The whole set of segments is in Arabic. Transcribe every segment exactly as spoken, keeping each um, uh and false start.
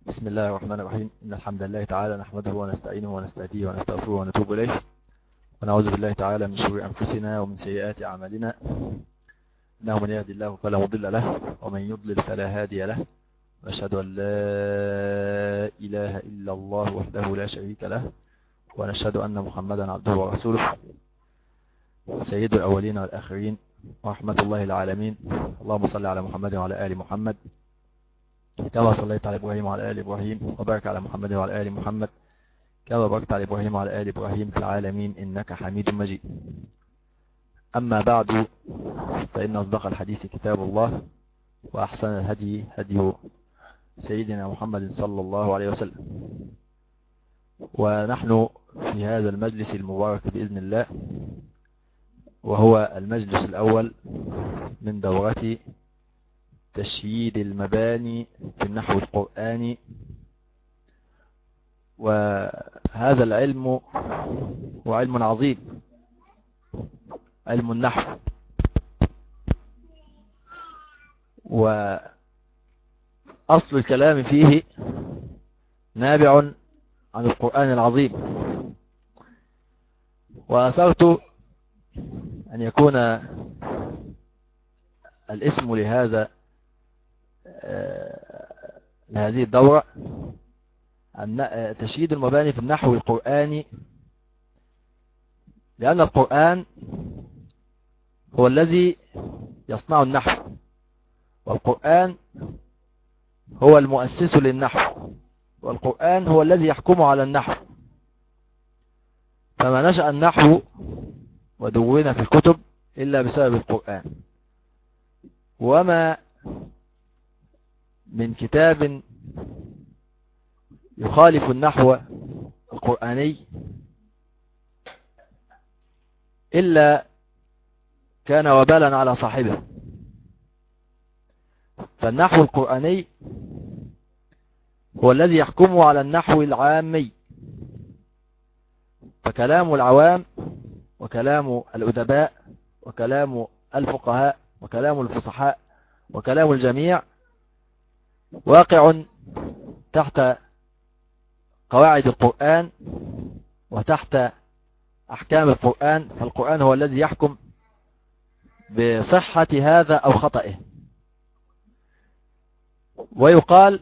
بسم الله الرحمن الرحيم. إن الحمد لله تعالى نحمده ونستعينه ونستهديه ونستغفره ونتوب إليه، ونعوذ بالله تعالى من شرور أنفسنا ومن سيئات أعمالنا. إنه من يهدي الله فلا مضل له، ومن يضلل فلا هادي له. ونشهد أن لا إله إلا الله وحده لا شريك له، ونشهد أن محمدا عبده ورسوله سيد الأولين والآخرين ورحمة الله العالمين. اللهم صل على محمد وعلى آل محمد كما صليت على إبراهيم وعلى آل إبراهيم، وبارك على محمد وعلى آل محمد كما باركت على إبراهيم وعلى آل إبراهيم في العالمين إنك حميد مجيد. أما بعد، فإن أصدق الحديث كتاب الله، وأحسن الهدي هدي سيدنا محمد صلى الله عليه وسلم. ونحن في هذا المجلس المبارك بإذن الله، وهو المجلس الأول من دورة تشييد المباني في النحو القرآني. وهذا العلم هو علم عظيم، علم النحو، وأصل الكلام فيه نابع عن القرآن العظيم. وأثرت أن يكون الاسم لهذا لهذه الدورة أن تشييد المباني في النحو القرآني، لأن القرآن هو الذي يصنع النحو، والقرآن هو المؤسس للنحو، والقرآن هو الذي يحكم على النحو. فما نشأ النحو ودون في الكتب إلا بسبب القرآن، وما من كتاب يخالف النحو القرآني إلا كان وبالا على صاحبه. فالنحو القرآني هو الذي يحكم على النحو العامي، فكلام العوام وكلام الأدباء وكلام الفقهاء وكلام الفصحاء وكلام الجميع واقع تحت قواعد القرآن وتحت أحكام القرآن. فالقرآن هو الذي يحكم بصحة هذا أو خطئه. ويقال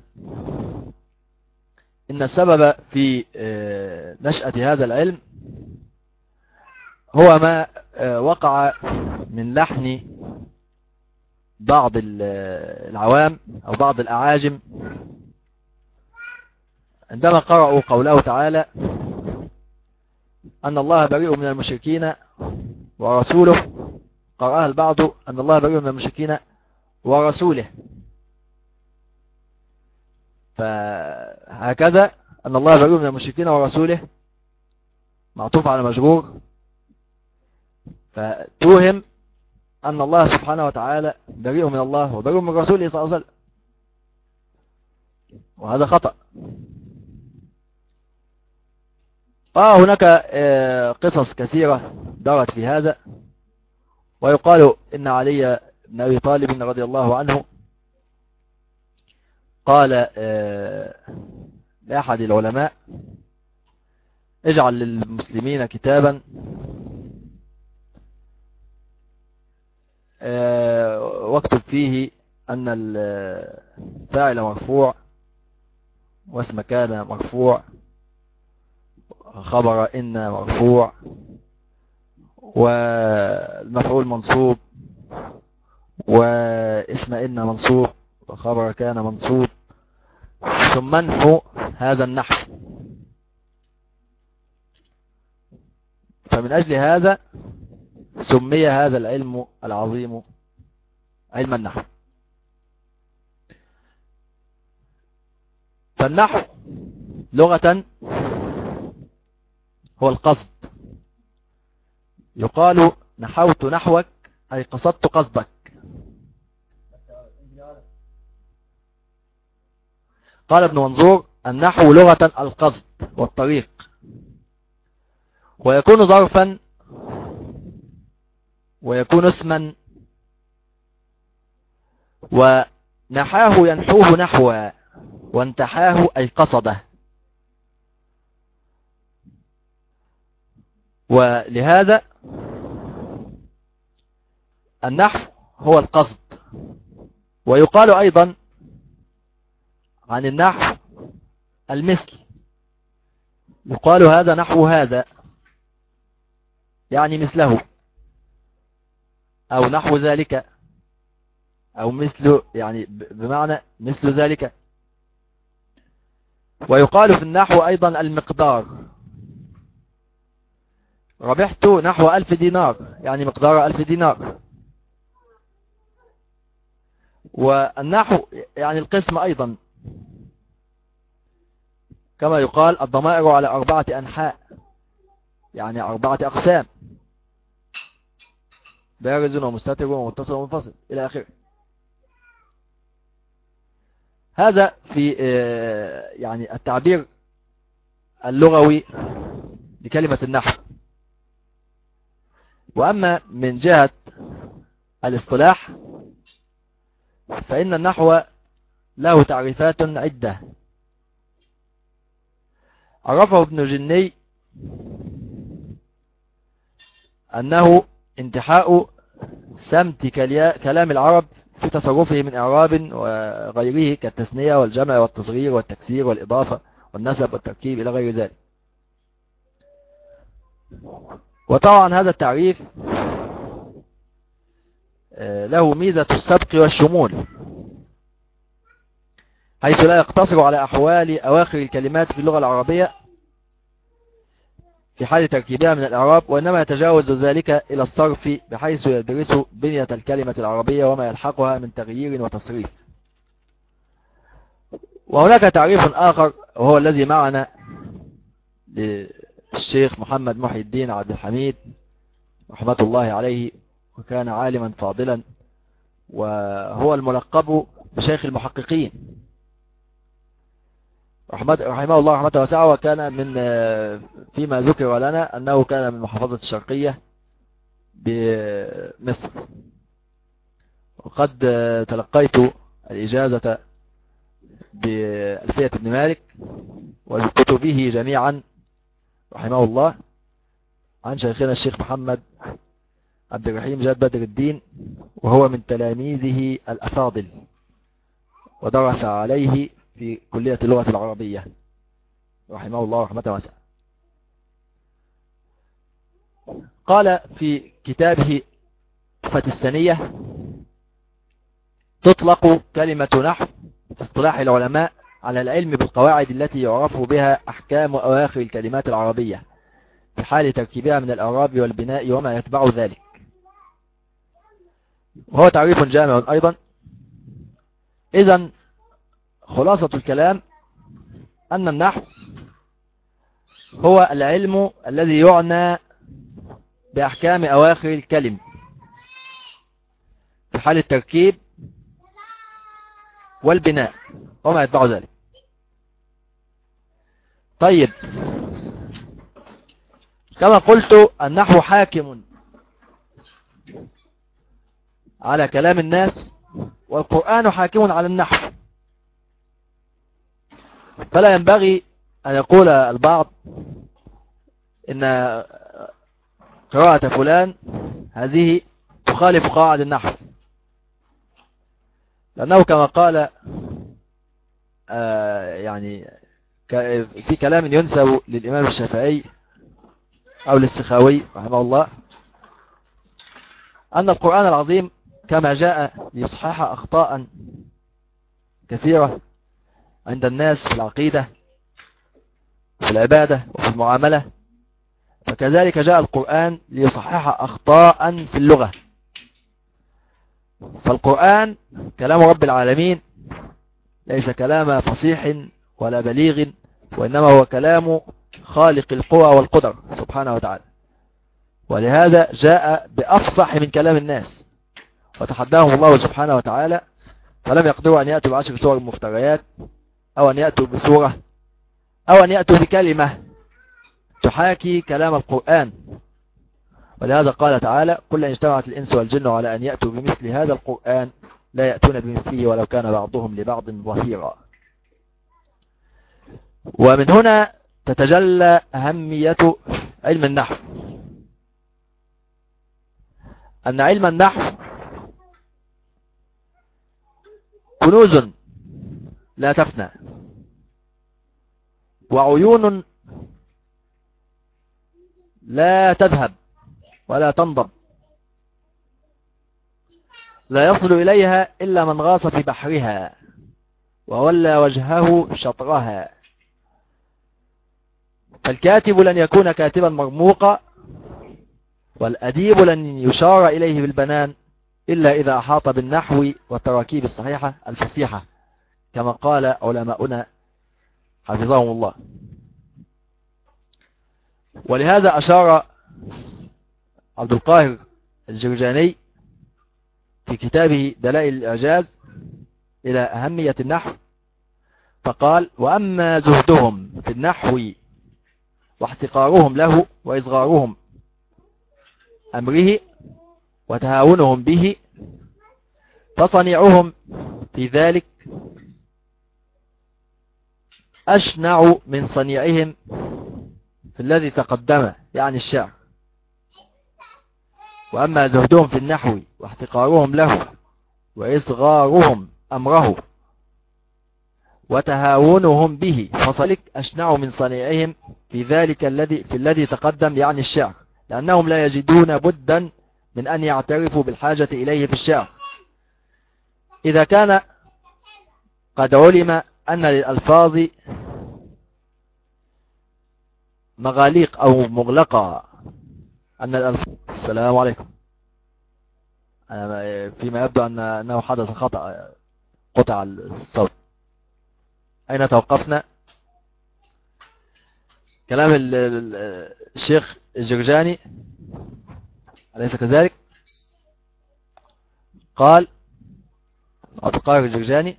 إن السبب في نشأة هذا العلم هو ما وقع من لحن بعض العوام أو بعض الأعاجم عندما قرأوا قوله تعالى أن الله بريء من المشركين ورسوله. قرأها البعض أن الله بريء من المشركين ورسوله، فهكذا أن الله بريء من المشركين ورسوله معطوف على مجرور، فتوهم أن الله سبحانه وتعالى بريء من الله وبريء من رسوله صلى الله عليه وسلم، وهذا خطأ. آه هناك قصص كثيرة دارت في هذا. ويقال إن علي بن أبي طالب رضي الله عنه قال لأحد العلماء: اجعل للمسلمين كتابا واكتب فيه أن الفاعل مرفوع واسم كان مرفوع، خبر إن مرفوع، والمفعول منصوب، واسم إن منصوب، وخبر كان منصوب، ثم انحو هذا النحو. فمن أجل هذا سمي هذا العلم العظيم علم النحو. فالنحو لغة هو القصد. يقال نحوت نحوك أي قصدت قصدك. قال ابن منظور: النحو لغة القصد والطريق، ويكون ظرفا ويكون اسما، ونحاه ينحوه نحوا، وانتحاه أي قصده. ولهذا النحو هو القصد. ويقال أيضا عن النحو المثل، يقال هذا نحو هذا، يعني مثله أو نحو ذلك، أو مثل، يعني بمعنى مثل ذلك. ويقال في النحو أيضا المقدار، ربحت نحو ألف دينار، يعني مقدار ألف دينار. والنحو يعني القسم أيضا، كما يقال الضمائر على أربعة أنحاء، يعني أربعة أقسام: بارز ومستتر ومتصل ومنفصل إلى آخره. هذا في يعني التعبير اللغوي لكلمة النحو. وأما من جهة الاصطلاح فإن النحو له تعريفات عدة. عرفه ابن جني أنه انتحاء سمت كلام العرب في تصرفه من إعراب وغيره كالتثنية والجمع والتصغير والتكسير والإضافة والنسب والتركيب إلى غير ذلك. وطبعا هذا التعريف له ميزة السبق والشمول، حيث لا يقتصر على أحوال أواخر الكلمات في اللغة العربية في حال تركيبها من الإعراب، وإنما يتجاوز ذلك إلى الصرف، بحيث يدرس بنية الكلمة العربية وما يلحقها من تغيير وتصريف. وهناك تعريف آخر وهو الذي معنا للشيخ محمد محي الدين عبد الحميد رحمة الله عليه، وكان عالما فاضلا، وهو الملقب بشيخ المحققين رحمه الله رحمة واسعة. وكان من فيما ذكر لنا أنه كان من محافظة الشرقية بمصر، وقد تلقيت الإجازة بألفية ابن مالك وكتبه جميعا رحمه الله عن شيخنا الشيخ محمد عبد الرحيم جاد بدر الدين، وهو من تلاميذه الأفاضل، ودرس عليه في كلية اللغة العربية رحمه الله رحمة واسعة. قال في كتابه تحفة السنية: تطلق كلمة نحو في اصطلاح العلماء على العلم بالقواعد التي يعرف بها أحكام أواخر الكلمات العربية في حال تركيبها من الإعراب والبناء وما يتبع ذلك. وهو تعريف جامع أيضا. إذن خلاصة الكلام أن النحو هو العلم الذي يعنى بأحكام أواخر الكلم في حال التركيب والبناء وما يتبع ذلك. طيب، كما قلت النحو حاكم على كلام الناس، والقرآن حاكم على النحو، فلا ينبغي أن يقول البعض إن قراءة فلان هذه تخالف قواعد النحو، لأنه كما قال آه يعني في كلام ينسب للإمام الشافعي أو للسخاوي رحمه الله، أن القرآن العظيم كما جاء ليصحح أخطاء كثيرة عند الناس في العقيدة وفي العبادة وفي المعاملة، فكذلك جاء القرآن ليصحح أخطاء في اللغة. فالقرآن كلام رب العالمين ليس كلام فصيح ولا بليغ، وإنما هو كلام خالق القوى والقدر سبحانه وتعالى، ولهذا جاء بأفصح من كلام الناس، وتحداهم الله سبحانه وتعالى فلم يقدروا أن يأتوا بعشر سور مفتريات، أو أن يأتوا بسورة، أو أن يأتوا بكلمة تحاكي كلام القرآن. ولهذا قال تعالى: كل إن اجتمعت الإنس والجن على أن يأتوا بمثل هذا القرآن لا يأتون بمثله ولو كان بعضهم لبعض ظهيرا. ومن هنا تتجلى أهمية علم النحو، أن علم النحو كنوز لا تفنى، وعيون لا تذهب ولا تنضب، لا يصل إليها إلا من غاص في بحرها وولى وجهه شطرها. فالكاتب لن يكون كاتبا مرموقا، والأديب لن يشار إليه بالبنان إلا إذا أحاط بالنحو والتراكيب الصحيحة الفصيحة، كما قال علماؤنا حفظهم الله. ولهذا أشار عبد القاهر الجرجاني في كتابه دلائل الإعجاز إلى أهمية النحو، فقال: وأما زهدهم في النحو واحتقارهم له وإصغارهم أمره وتهاونهم به، فصنيعهم في ذلك أشنع من صنيعهم في الذي تقدم، يعني الشعر. وأما زهدهم في النحو واحتقارهم له وإصغارهم أمره وتهاونهم به، فصلك أشنع من صنيعهم في ذلك الذي في الذي تقدم، يعني الشعر، لأنهم لا يجدون بدا من أن يعترفوا بالحاجة إليه في الشعر. إذا كان قد علم أن للألفاظ مغاليق أو مغلقة، أن الألفاظ السلام عليكم، أنا فيما يبدو أن أنه حدث خطأ، قطع الصوت. أين توقفنا؟ كلام الشيخ الجرجاني أليس كذلك؟ قال عبد القاهر الجرجاني: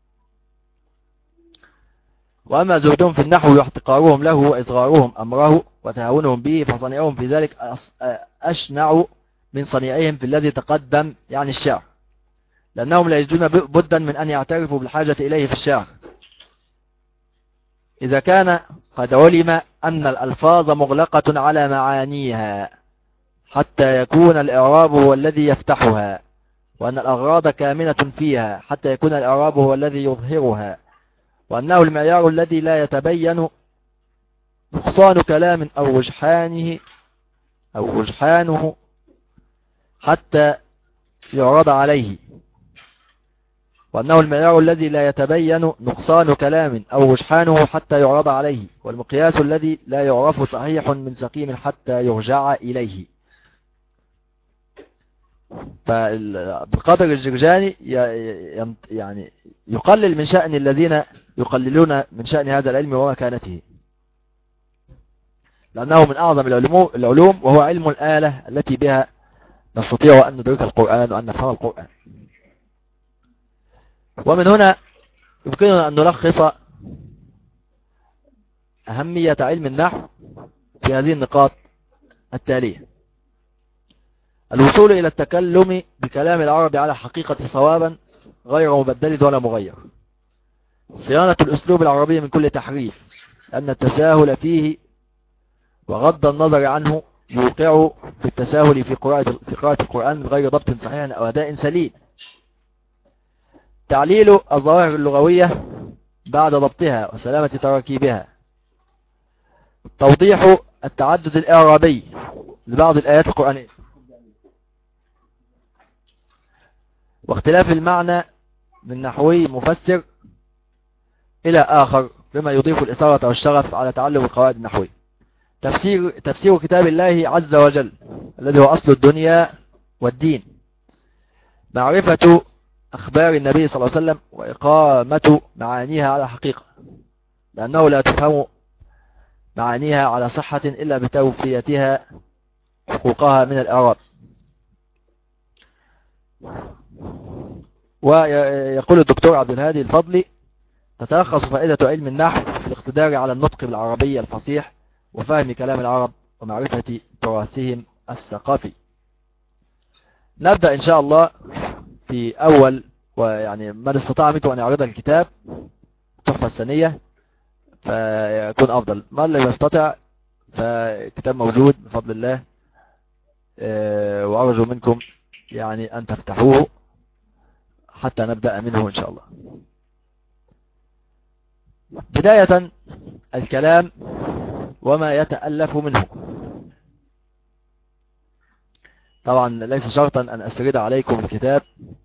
وأما زهدهم في النحو واحتقارهم له وإصغارهم أمره وتهاونهم به، فصنيعهم في ذلك أشنع من صنيعهم في الذي تقدم، يعني الشعر، لأنهم لا يجدون بدا من أن يعترفوا بالحاجة إليه في الشعر. إذا كان قد علم أن الألفاظ مغلقة على معانيها حتى يكون الإعراب هو الذي يفتحها، وأن الأغراض كامنة فيها حتى يكون الإعراب هو الذي يظهرها، وأنه المعيار الذي لا يتبين نقصان كلام أو وجحانه أو وجحانه حتى يعرض عليه، وأنه المعيار الذي لا يتبين نقصان كلام أو وجحانه حتى يعرض عليه، والمقياس الذي لا يعرف صحيح من سقيم حتى يرجع إليه. فعبد القادر الجرجاني يعني يقلل من شأن الذين يقللون من شأن هذا العلم ومكانته، لأنه من أعظم العلوم، وهو علم الآلة التي بها نستطيع أن ندرك القرآن وأن نفهم القرآن. ومن هنا يمكننا أن نلخص أهمية علم النحو في هذه النقاط التالية: الوصول إلى التكلم بكلام العرب على حقيقة صوابا غير مبدل ولا مغير، صيانة الأسلوب العربي من كل تحريف، أن التساهل فيه وغض النظر عنه يوقع في التساهل في قراءة في قراءة القرآن من غير ضبط صحيح أو أداء سليم، تعليل الظواهر اللغوية بعد ضبطها وسلامة تراكيبها، توضيح التعدد الإعرابي لبعض الآيات القرآنية، واختلاف المعنى من نحوي مفسر إلى آخر بما يضيف الإثارة والشغف على تعلم القواعد النحوية، تفسير تفسير كتاب الله عز وجل الذي هو أصل الدنيا والدين، معرفة أخبار النبي صلى الله عليه وسلم وإقامة معانيها على حقيقة، لأنه لا تفهم معانيها على صحة إلا بتوفيتها حقوقها من الإعراب. ويقول الدكتور عبد الهادي الفضلي: تتلخص فائدة علم النحو في الاقتدار على النطق بالعربية الفصيح وفهم كلام العرب ومعرفة تراثهم الثقافي. نبدأ إن شاء الله في أول، ويعني من استطاع منكم أن يعرض الكتاب التحفة السنية فيكون أفضل. ما اللي يستطيع فالكتاب موجود بفضل الله، وأرجو منكم يعني أن تفتحوه حتى نبدأ منه إن شاء الله. بداية الكلام وما يتألف منه. طبعا ليس شرطا أن أسرد عليكم الكتاب،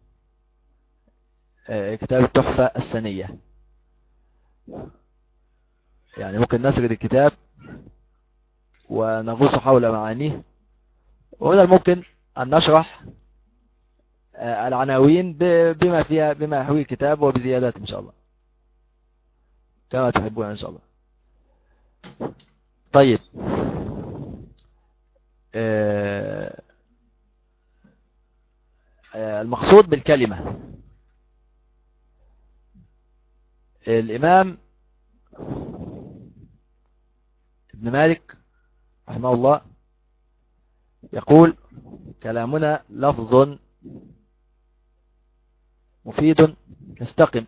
كتاب التحفة السنية، يعني ممكن نسرد الكتاب ونغوص حول معانيه، ومن الممكن أن نشرح العناوين بما فيها بما يحوي الكتاب وبزيادات إن شاء الله كما تحبون إن شاء الله. طيب، المقصود بالكلمة. الإمام ابن مالك رحمه الله يقول: كلامنا لفظ مفيد يستقم،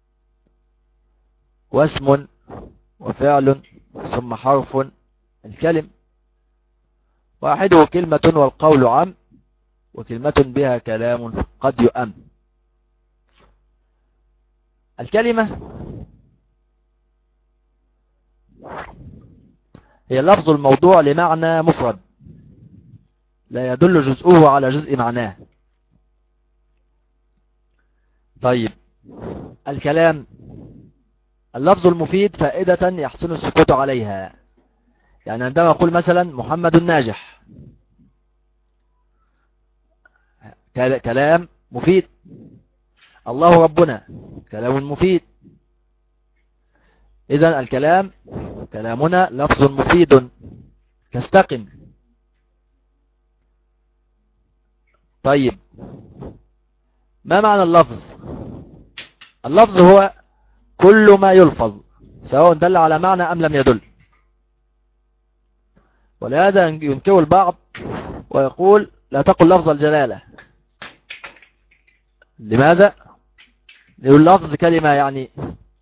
واسم وفعل ثم حرف الكلم، واحده كلمة والقول عام، وكلمة بها كلام قد يؤم. الكلمة هي اللفظ الموضوع لمعنى مفرد لا يدل جزءه على جزء معناه. طيب، الكلام اللفظ المفيد فائدة يحسن السكوت عليها. يعني عندما أقول مثلا محمد ناجح، كلام مفيد. الله ربنا كلام مفيد. إذن الكلام كلامنا لفظ مفيد تستقم. طيب، ما معنى اللفظ؟ اللفظ هو كل ما يلفظ سواء دل على معنى أم لم يدل. ولهذا ينكر البعض ويقول: لا تقل لفظ الجلالة. لماذا؟ يقول لفظ كلمة يعني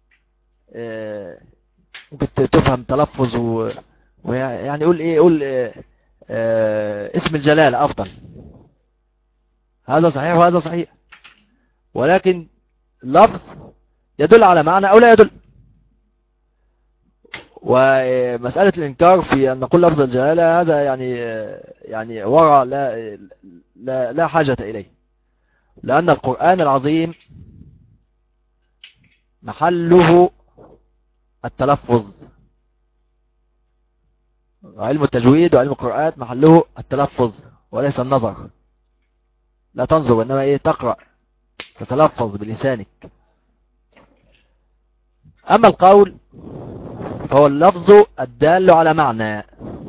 ممكن تفهم تلفظ و... ويعني يقول ايه يقول إيه آه اسم الجلالة افضل. هذا صحيح وهذا صحيح، ولكن اللفظ يدل على معنى او لا يدل. ومسألة الانكار في ان نقول لفظ الجلالة هذا يعني يعني ورع لا لا لا حاجة اليه، لان القرآن العظيم محله التلفظ. علم التجويد وعلم القراءات محله التلفظ وليس النظر. لا تنظر وإنما إيه تقرأ تتلفظ بلسانك. أما القول فهو اللفظ الدال على معنى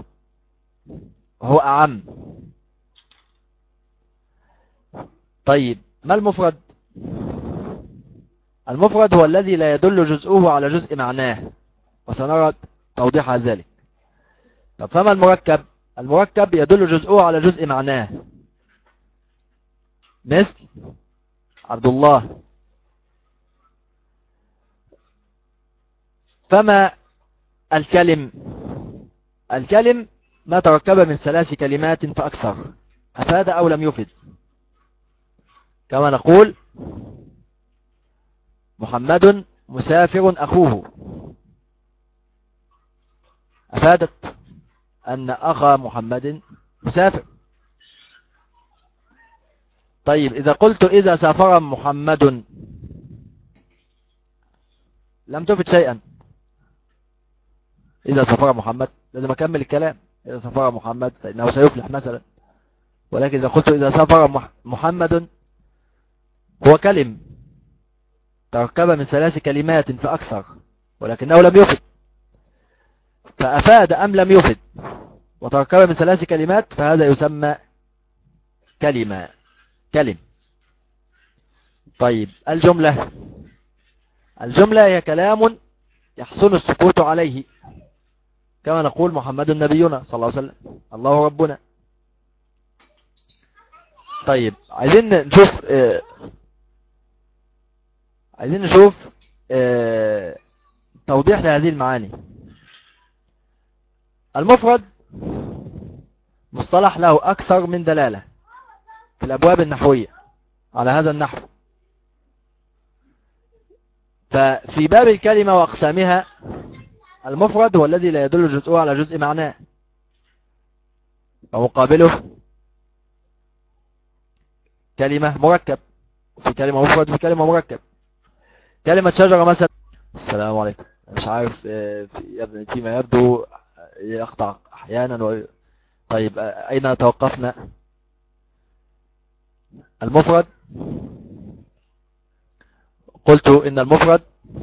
وهو أعم. طيب، ما المفرد؟ المفرد هو الذي لا يدل جزءه على جزء معناه، وسنرى توضيح ذلك. طب فما المركب؟ المركب يدل جزءه على جزء معناه، مثل عبد الله. فما الكلم؟ الكلم ما تركب من ثلاث كلمات فأكثر، أفاد أو لم يفد. كما نقول محمد مسافر أخوه، أفادت أن أخا محمد مسافر. طيب، إذا قلت إذا سافر محمد لم تفد شيئا. إذا سافر محمد لازم أكمل الكلام، إذا سافر محمد فإنه سيفلح مثلا. ولكن إذا قلت إذا سافر محمد هو كلم تركب من ثلاث كلمات فأكثر ولكنه لم يفد، فأفاد أم لم يفد وتركب من ثلاث كلمات فهذا يسمى كلمة كلم. طيب، الجملة الجملة هي كلام يحسن السكوت عليه، كما نقول محمد نبينا صلى الله عليه وسلم، الله ربنا. طيب، عايزين نشوف آه عايزين نشوف آه توضيح لهذه المعاني. المفرد مصطلح له أكثر من دلالة في الأبواب النحوية على هذا النحو. ففي باب الكلمة وأقسامها المفرد هو الذي لا يدل جزءه على جزء معناه، ومقابله كلمة مركب، في كلمة مفرد وفي كلمة مركب. كلمة شجرة مثلا. السلام عليكم. مش عارف فيما يبدو يقطع أحيانا و... طيب أين توقفنا؟ المفرد قلت إن المفرد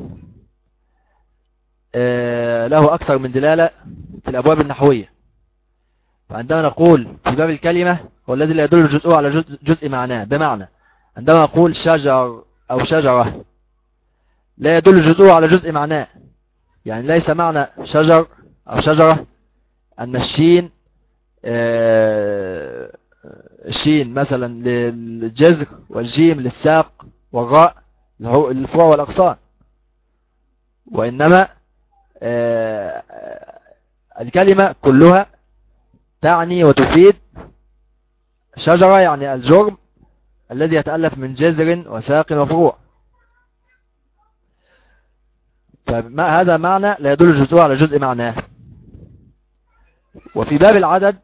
له أكثر من دلالة في الأبواب النحوية. فعندما نقول في باب الكلمة هو الذي لا يدل جزءه على جزء معناه، بمعنى عندما أقول شجر أو شجرة لا يدل جزءه على جزء معناه، يعني ليس معنى شجر أو شجرة أن الشين الشين مثلا للجذر والجيم للساق والراء للفروع والأغصان، وإنما الكلمة كلها تعني وتفيد شجرة، يعني الجرم الذي يتألف من جذر وساق وفروع. فهذا معنى لا يدل جزءه على جزء معناه. وفي باب العدد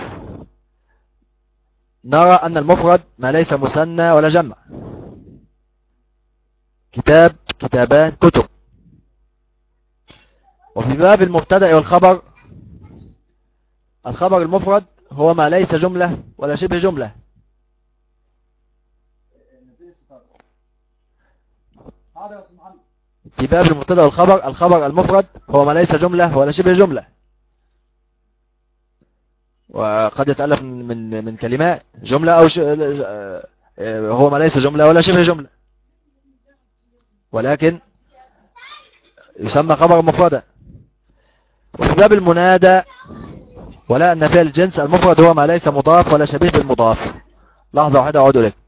نرى أن المفرد ما ليس مثنى ولا جمع، كتاب، كتابان، كتب. وفي باب المبتدأ والخبر الخبر المفرد هو ما ليس جملة ولا شبه جملة. في باب المبتدأ والخبر الخبر المفرد هو ما ليس جملة ولا شبه جملة، وقد يتألف من من كلمات جملة أو ش... هو ما ليس جملة ولا شبه جملة، ولكن يسمى خبر مفردا. وفي باب المنادى ولا أن فعل الجنس المفرد هو ما ليس مضاف ولا شبيه بالمضاف. لحظة واحدة أعود لك.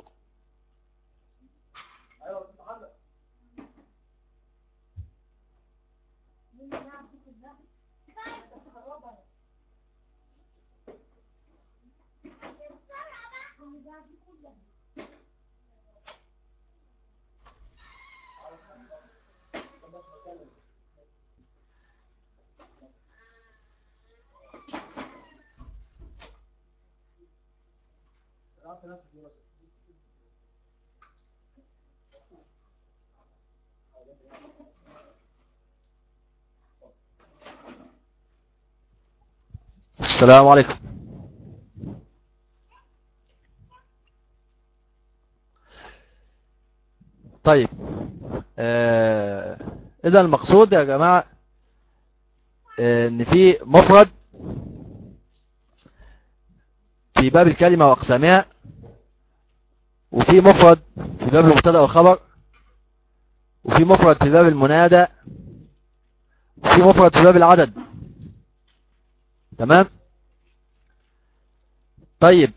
السلام عليكم. طيب آه إذا المقصود يا جماعة آه ان في مفرد في باب الكلمة وأقسامها، وفي مفرد في باب المبتدأ والخبر، وفي مفرد في باب المنادى، وفي مفرد في باب العدد. تمام. طيب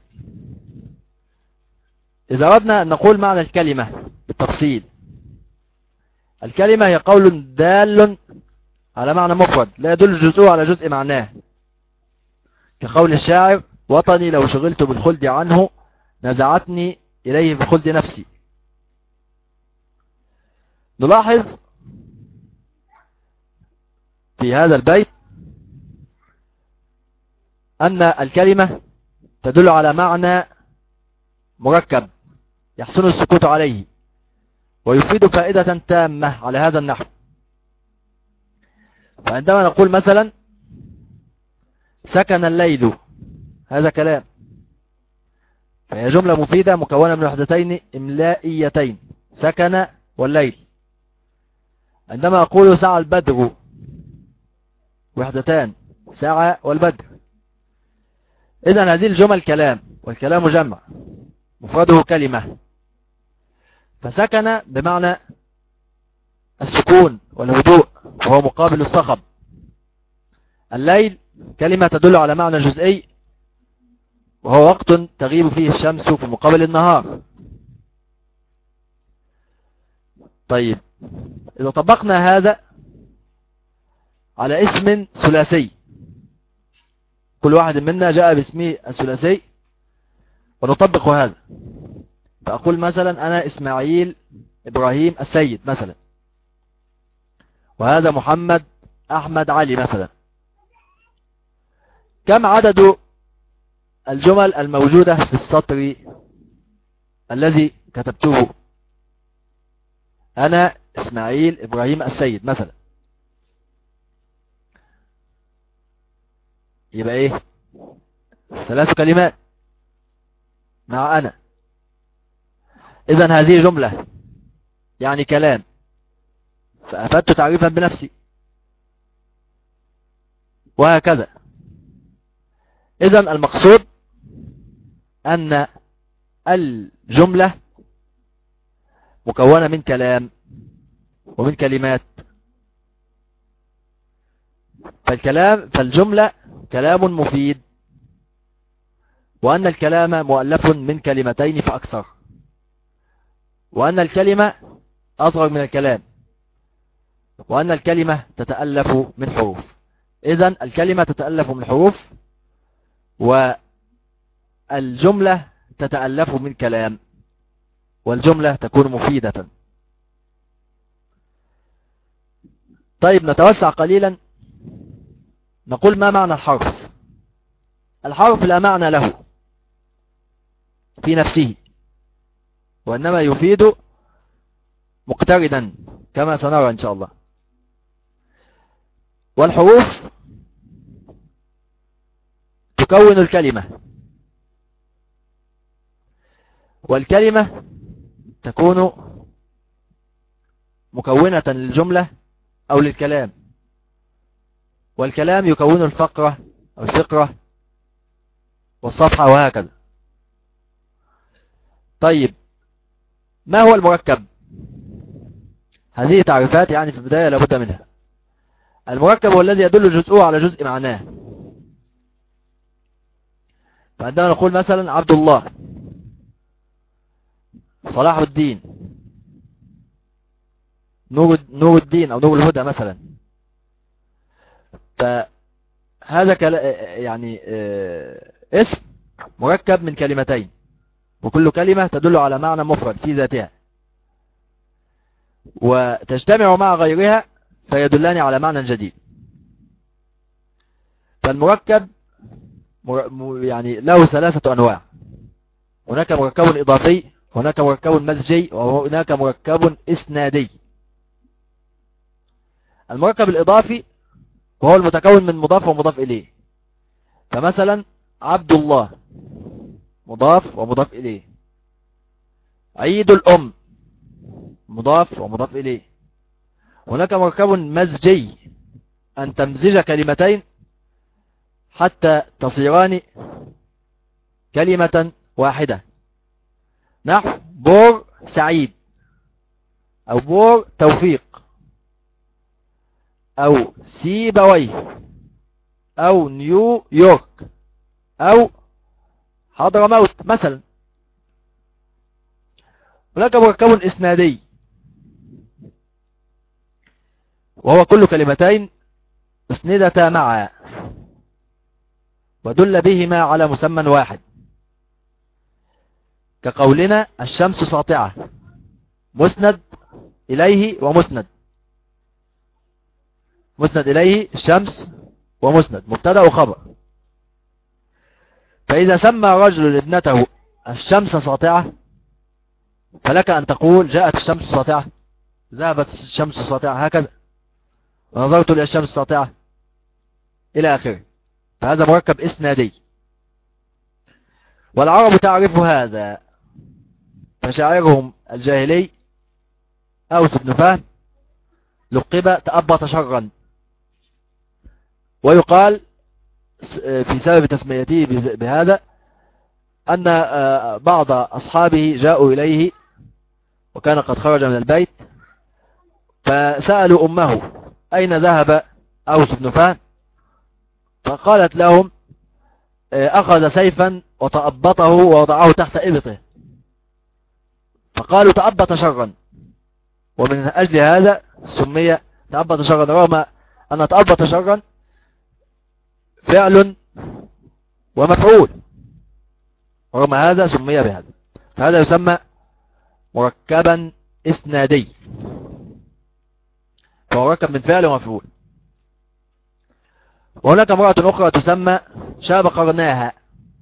إذا أردنا أن نقول معنى الكلمة بالتفصيل، الكلمة هي قول دال على معنى مفرد لا يدل جزءه على جزء معناه، كقول الشاعر: وطني لو شغلت بالخلد عنه نزعتني إليه بخلد نفسي. نلاحظ في هذا البيت أن الكلمة تدل على معنى مركب يحسن السكوت عليه ويفيد فائدة تامة على هذا النحو. فعندما نقول مثلا سكن الليل، هذا كلام، فهي جملة مفيدة مكونة من وحدتين إملائيتين، سكن والليل. عندما أقول سعى البدر، وحدتان، سعى والبدر. إذن هذه الجمل كلام، والكلام جمع مفرده كلمة. فسكن بمعنى السكون والهدوء وهو مقابل الصخب. الليل كلمة تدل على معنى جزئي وهو وقت تغيب فيه الشمس في مقابل النهار. طيب إذا طبقنا هذا على اسم ثلاثي، كل واحد منا جاء باسمه الثلاثي، ونطبق هذا. فأقول مثلا أنا إسماعيل إبراهيم السيد مثلا، وهذا محمد أحمد علي مثلا. كم عدد الجمل الموجودة في السطر الذي كتبته؟ أنا إسماعيل إبراهيم السيد مثلا، يبقى إيه؟ ثلاث كلمات مع أنا. إذن هذه جملة يعني كلام، فأفدت تعريفا بنفسي، وهكذا. إذن المقصود أن الجملة مكونة من كلام ومن كلمات. فالكلام فالجملة كلام مفيد، وأن الكلام مؤلف من كلمتين فأكثر، وأن الكلمة أصغر من الكلام، وأن الكلمة تتألف من حروف. إذن الكلمة تتألف من حروف، والجملة تتألف من كلام، والجملة تكون مفيدة. طيب نتوسع قليلا، نقول ما معنى الحرف؟ الحرف لا معنى له في نفسه، وإنما يفيد مقترنا كما سنرى إن شاء الله. والحروف تكون الكلمة، والكلمة تكون مكونة للجملة أو للكلام، والكلام يكون الفقرة أو الفقرة والصفحة وهكذا. طيب ما هو المركب؟ هذه تعريفات يعني في البداية لابد منها. المركب هو الذي يدل جزءه على جزء معناه. فعندما نقول مثلا عبد الله، صلاح الدين، نور نور الدين أو نور الهدى مثلا، فهذا يعني اسم مركب من كلمتين، وكل كلمة تدل على معنى مفرد في ذاتها، وتجتمع مع غيرها فيدلان على معنى جديد. فالمركب يعني له ثلاثة أنواع: هناك مركب إضافي، هناك مركب مزجي، وهناك مركب إسنادي. المركب الإضافي وهو المتكون من مضاف ومضاف إليه. فمثلا عبد الله مضاف ومضاف إليه، عيد الأم مضاف ومضاف إليه. هناك مركب مزجي، أن تمزج كلمتين حتى تصيران كلمة واحدة، نحو بور سعيد، أو بور توفيق، أو سيبويه، أو نيو يورك، أو حضرموت مثلا. هناك مركب إسنادي، وهو كل كلمتين اسندتا معا ودل بهما على مسمى واحد، كقولنا الشمس ساطعة، مسند إليه ومسند. مسند إليه الشمس، ومسند مبتدأ وخبر. فإذا سمى رجل ابنته الشمس ساطعة، فلك أن تقول جاءت الشمس ساطعة، ذهبت الشمس ساطعة، هكذا، ونظرت إلى الشمس ساطعة إلى آخره. فهذا مركب إسنادي، والعرب تعرف هذا. فشاعرهم الجاهلي أوس بن فهم لقب تأبط شرا، ويقال في سبب تسميته بهذا أن بعض أصحابه جاءوا إليه وكان قد خرج من البيت، فسألوا أمه أين ذهب أوس بن فهم، فقالت لهم أخذ سيفا وتأبطه ووضعه تحت إبطه، فقالوا تأبط شرا، ومن أجل هذا سمي تأبط شرا، رغم أن تأبط شرا فعل ومفعول، ورغم هذا سمي بهذا، فهذا يسمى مركبا إسنادي، فهو مركب من فعل ومفعول. وهناك امرأة أخرى تسمى شاب قرناها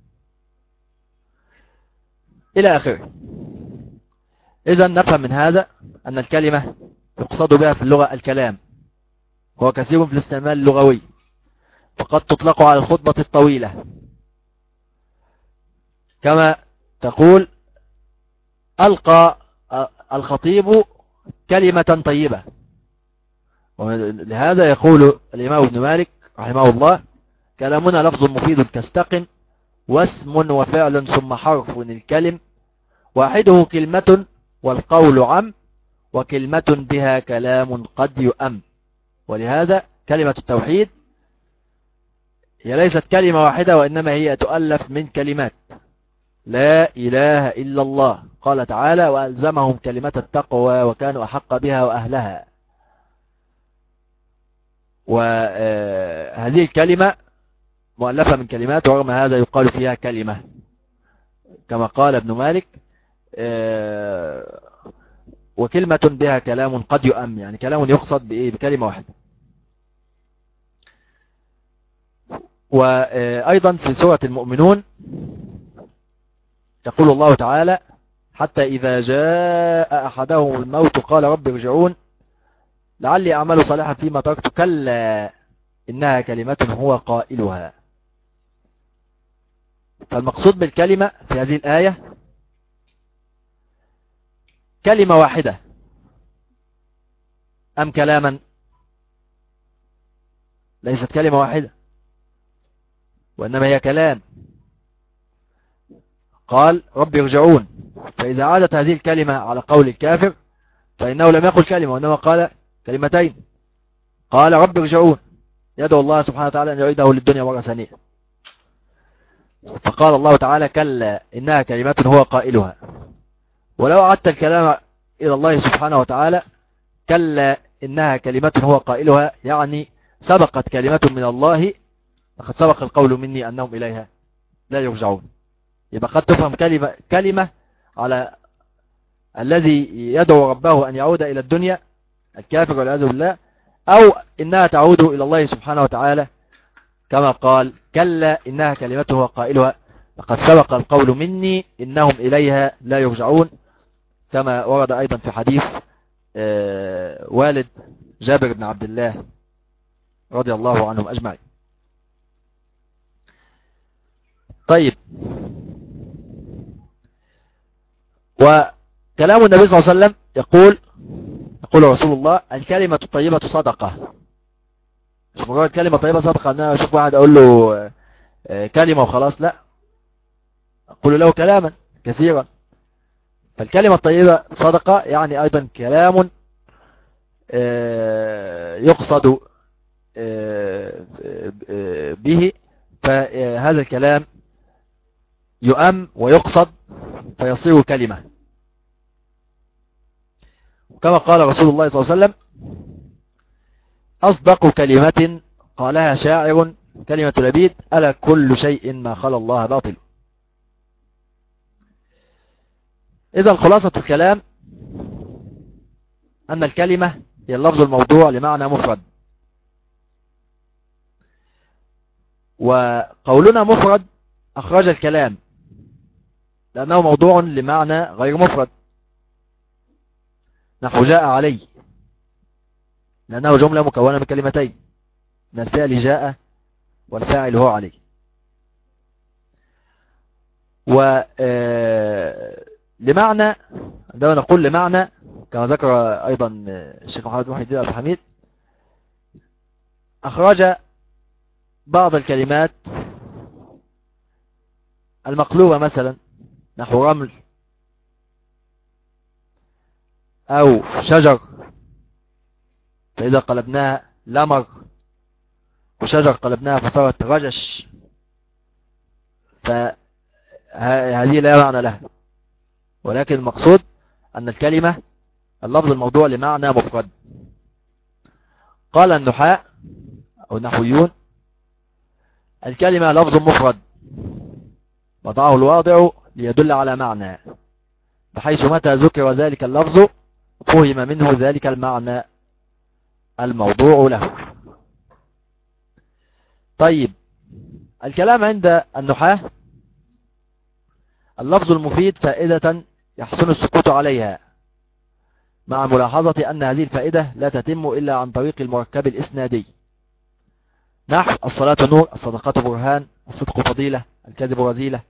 إلى آخره. إذا نفهم من هذا أن الكلمة يقصد بها في اللغة الكلام، وهو كثير في الاستعمال اللغوي، فقد تطلق على الخطبة الطويلة، كما تقول ألقى الخطيب كلمة طيبة. ولهذا يقول الإمام ابن مالك رحمه الله: كلامنا لفظ مفيد كاستقم، واسم وفعل ثم حرف الكلم، واحده كلمة والقول عم، وكلمة بها كلام قد يؤم. ولهذا كلمة التوحيد هي ليست كلمة واحدة، وإنما هي تؤلف من كلمات. لا إله إلا الله، قال تعالى: وألزمهم كلمة التقوى وكانوا أحق بها وأهلها. وهذه الكلمة مؤلفة من كلمات، ورغم هذا يقال فيها كلمة، كما قال ابن مالك: وكلمة بها كلام قد يؤم، يعني كلام يقصد بإيه؟ بكلمة واحدة. وأيضا في سورة المؤمنون يقول الله تعالى: حتى إذا جاء أحدهم الموت قال رب ارجعون لعلي أعمل صالحا فيما تركت كلا إنها كلمة هو قائلها. فالمقصود بالكلمة في هذه الآية كلمة واحدة أم كلاما؟ ليست كلمة واحدة، وإنما هي كلام. قال رب ارجعون، فإذا عادت هذه الكلمة على قول الكافر فإنه لم يقل كلمة، وإنما قال كلمتين. قال رب ارجعون، يدعو الله سبحانه وتعالى أن يعيده للدنيا مرة ثانية. فقال الله تعالى: كلا إنها كلمة هو قائلها. ولو عدت الكلام إلى الله سبحانه وتعالى: كلا إنها كلمة هو قائلها، يعني سبقت كلمة من الله، لقد سبق القول مني أنهم إليها لا يرجعون. يبقى قد تفهم كلمة, كلمة على الذي يدعو ربه أن يعود إلى الدنيا الكافر والعياذ بالله، أو إنها تعود إلى الله سبحانه وتعالى، كما قال: كلا إنها كلمة هو قائلها لقد سبق القول مني إنهم إليها لا يرجعون، كما ورد أيضا في حديث والد جابر بن عبد الله رضي الله عنهم أجمعين. طيب، وكلام النبي صلى الله عليه وسلم يقول يقول رسول الله: الكلمة الطيبة صدقة. مش مجرد كلمة طيبة صدقة أن أنا أشوف واحد أقول له كلمة وخلاص، لا، أقول له كلاما كثيرا. فالكلمة الطيبة صدقة، يعني أيضا كلام يقصد به، فهذا الكلام يؤم ويقصد فيصير كلمة. كما قال رسول الله صلى الله عليه وسلم: أصدق كلمة قالها شاعر كلمة لبيد: ألا كل شيء ما خلا الله باطل. إذا خلاصة الكلام أن الكلمة هي اللفظ الموضوع لمعنى مفرد، وقولنا مفرد أخرج الكلام لأنه موضوع لمعنى غير مفرد، نحو جاء علي، لأنه جملة مكونة من كلمتين، من الفعل جاء والفاعل هو علي. ولمعنى عندما نقول لمعنى، كما ذكر أيضا الشيخ محمد محي الدين عبد الحميد، أخرج بعض الكلمات المقلوبة، مثلا نحو رمل أو شجر، فإذا قلبناها لمر، وشجر قلبناها فصارت رجش، فهذه لا معنى لها. ولكن المقصود أن الكلمة اللفظ الموضوع لمعنى مفرد. قال النحاة: أو النحويون الكلمة لفظ مفرد وضعه الواضع ليدل على معنى، بحيث متى ذكر ذلك اللفظ فهم منه ذلك المعنى الموضوع له. طيب، الكلام عند النحاة اللفظ المفيد فائدة يحسن السكوت عليها، مع ملاحظة أن هذه الفائدة لا تتم إلا عن طريق المركب الإسنادي، نحو الصلاة نور، الصدقات برهان، الصدق فضيلة، الكذب رذيلة.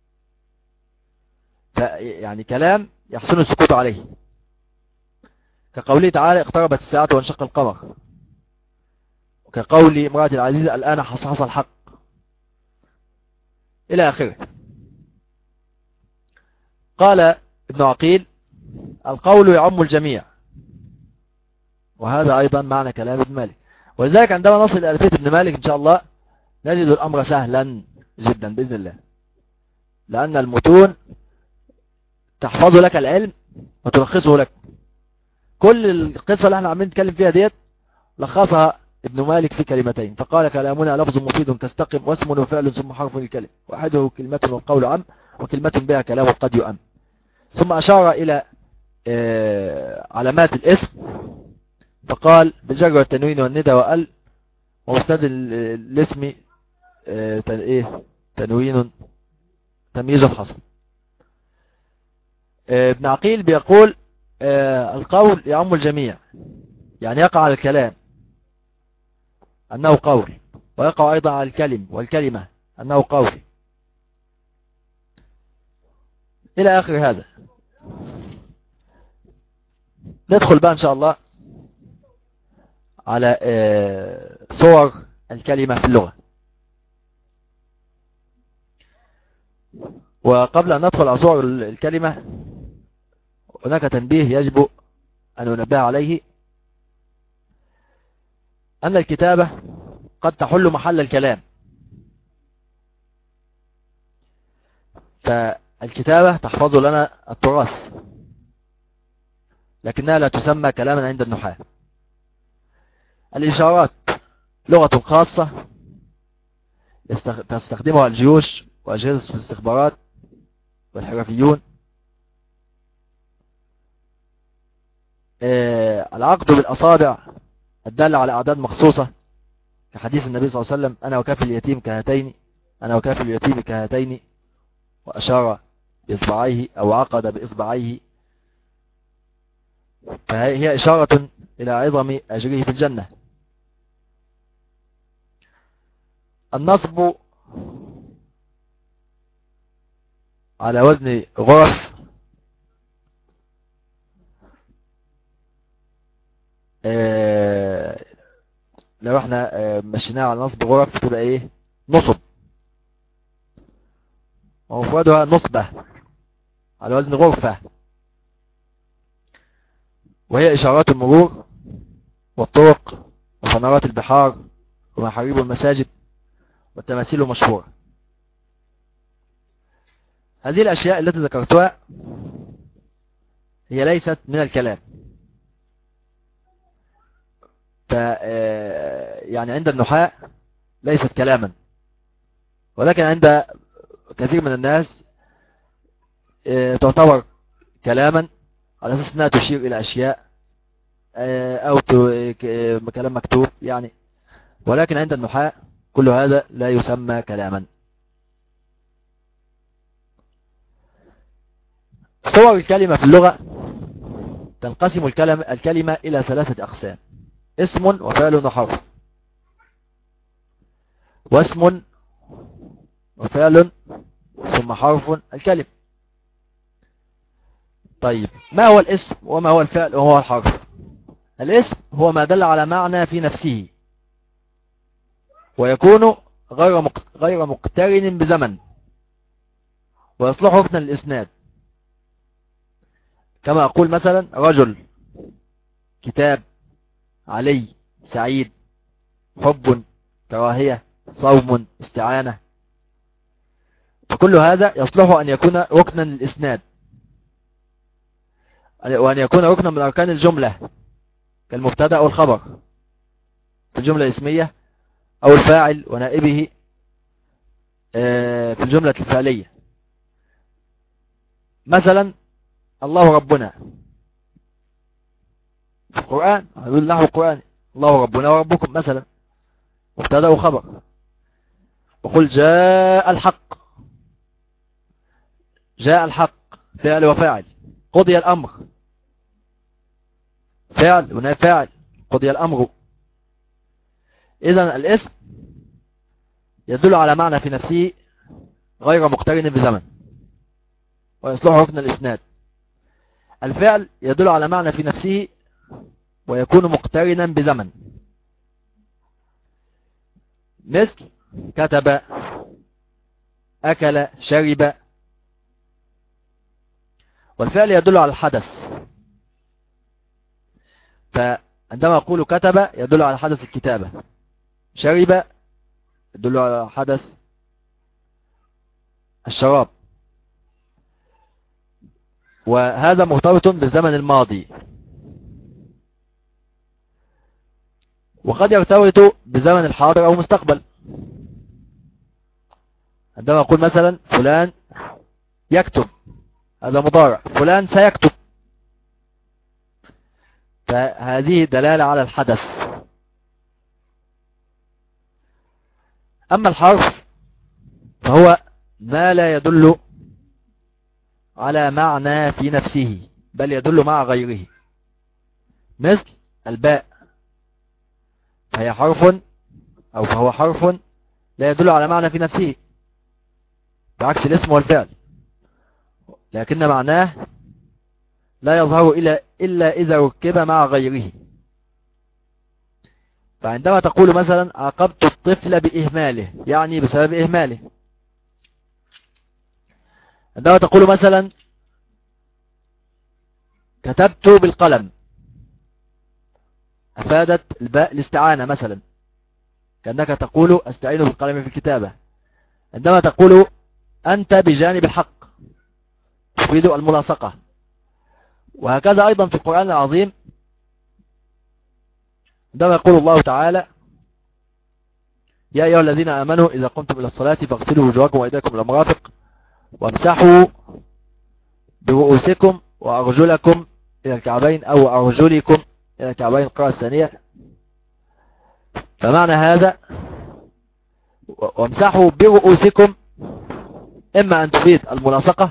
يعني كلام يحسن السكوت عليه، كقوله تعالى اقتربت الساعة وانشق القمر، وكقول امرأة العزيز الآن حصحص الحق، إلى آخره. قال ابن عقيل القول يعم الجميع، وهذا أيضا معنى كلام ابن مالك. ولذلك عندما نصل إلى ألفية ابن مالك إن شاء الله نجد الأمر سهلا جدا بإذن الله، لأن المتون تحفظ لك العلم وتلخصه لك. كل القصة اللي احنا عمالين نتكلم فيها ديت لخصها ابن مالك في كلمتين، فقال كلامنا لفظ مفيد كاستقم واسم وفعل ثم حرف الكلم، واحده كلمة والقول عم، وكلمة بها كلام قد يؤم. ثم أشار إلى علامات الاسم فقال بالجر والتنوين والندى وال، ومسند الاسم ايه تنوين تمييز حصل. ابن عقيل بيقول القول يعم الجميع، يعني يقع على الكلام أنه قول، ويقع أيضا على الكلم والكلمة أنه قول، إلى آخر هذا. ندخل بقى إن شاء الله على صور الكلمة في اللغة. وقبل أن ندخل على صور الكلمة هناك تنبيه يجب أن ننبه عليه، أن الكتابة قد تحل محل الكلام. فالكتابة تحفظ لنا التراث، لكنها لا تسمى كلاما عند النحاة. الإشارات لغة خاصة تستخدمها الجيوش وأجهزة الاستخبارات والحرفيون. العقد بالأصابع الدالة على أعداد مخصوصة، كحديث النبي صلى الله عليه وسلم أنا وكافل اليتيم كهاتين، أنا وكافل اليتيم كهاتين، وأشار بإصبعيه أو عقد بإصبعيه، فهي إشارة إلى عظم أجره في الجنة. النصب على وزن غرف آه لو احنا آه مشيناها على نصب غرف تبقى ايه؟ نصب، ومفردها نصبة على وزن غرفة، وهي إشارات المرور والطرق وفنارات البحار ومحاريب المساجد والتماثيل المشهورة. هذه الأشياء التي ذكرتها هي ليست من الكلام. ف يعني عند النحاة ليست كلاما، ولكن عند كثير من الناس تعتبر كلاما على أساس أنها تشير إلى أشياء أو كلام مكتوب يعني، ولكن عند النحاة كل هذا لا يسمى كلاما. صور الكلمة في اللغة تنقسم الكلمة, الكلمة إلى ثلاثة أقسام: اسم وفعل وحرف، واسم وفعل ثم حرف الكلمة. طيب، ما هو الاسم وما هو الفعل وما هو الحرف؟ الاسم هو ما دل على معنى في نفسه، ويكون غير غير مقترن بزمن، ويصلح ركنا للإسناد، كما أقول مثلا رجل، كتاب، علي، سعيد، حب، كراهية، صوم، استعانة. فكل هذا يصلح أن يكون ركنا للإسناد، وأن يكون ركنا من أركان الجملة، كالمبتدأ والخبر في الجملة الاسمية أو الفاعل ونائبه في الجملة الفعلية. مثلا الله ربنا في القرآن يقول نحو القرآن الله ربنا وربكم مثلا مبتدا وخبر. وقل جاء الحق، جاء الحق فعل وفاعل. قضي الأمر فعل ونائب فاعل، قضي الأمر. إذن الاسم يدل على معنى في نفسه غير مقترن بزمن ويصلح ركن الإسناد. الفعل يدل على معنى في نفسه ويكون مقترنا بزمن، مثل كتب، أكل، شرب. والفعل يدل على الحدث، فعندما أقول كتب يدل على حدث الكتابة، شرب يدل على حدث الشراب، وهذا مرتبط بالزمن الماضي. وقد يرتبط بزمن الحاضر أو المستقبل. عندما أقول مثلا فلان يكتب، هذا مضارع، فلان سيكتب، فهذه دلالة على الحدث. أما الحرف فهو ما لا يدل على معنى في نفسه بل يدل مع غيره، مثل الباء، فهي حرف أو فهو حرف لا يدل على معنى في نفسه بعكس الاسم والفعل، لكن معناه لا يظهر إلا, إلا إذا ركب مع غيره. فعندما تقول مثلا عاقبت الطفل بإهماله يعني بسبب إهماله. عندما تقول مثلا كتبت بالقلم أفادت الباء الاستعانة مثلا، كأنك تقول أستعين بالقلم في الكتابة. عندما تقول أنت بجانب الحق تفيد الملاصقة. وهكذا أيضا في القرآن العظيم عندما يقول الله تعالى يا أيها الذين آمنوا إذا قمتم إلى الصلاة فاغسلوا وجوهكم وأيديكم إلى المرافق وامسحوا برؤوسكم وأرجلكم إلى الكعبين أو أرجلكم إلى الكعبين القراءة الثانية. فمعنى هذا وامسحوا برؤوسكم إما أن تفيد الملاصقة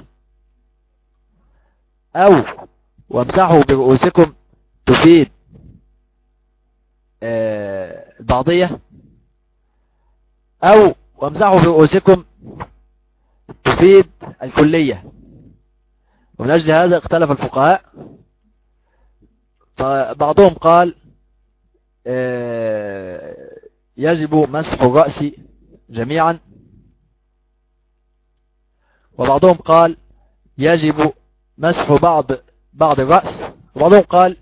أو وامسحوا برؤوسكم تفيد البعضية أو وامسحوا برؤوسكم تفيد الكلية. ومن أجل هذا اختلف الفقهاء، فبعضهم قال يجب مسح الرأس جميعا، وبعضهم قال يجب مسح بعض بعض الرأس، وبعضهم قال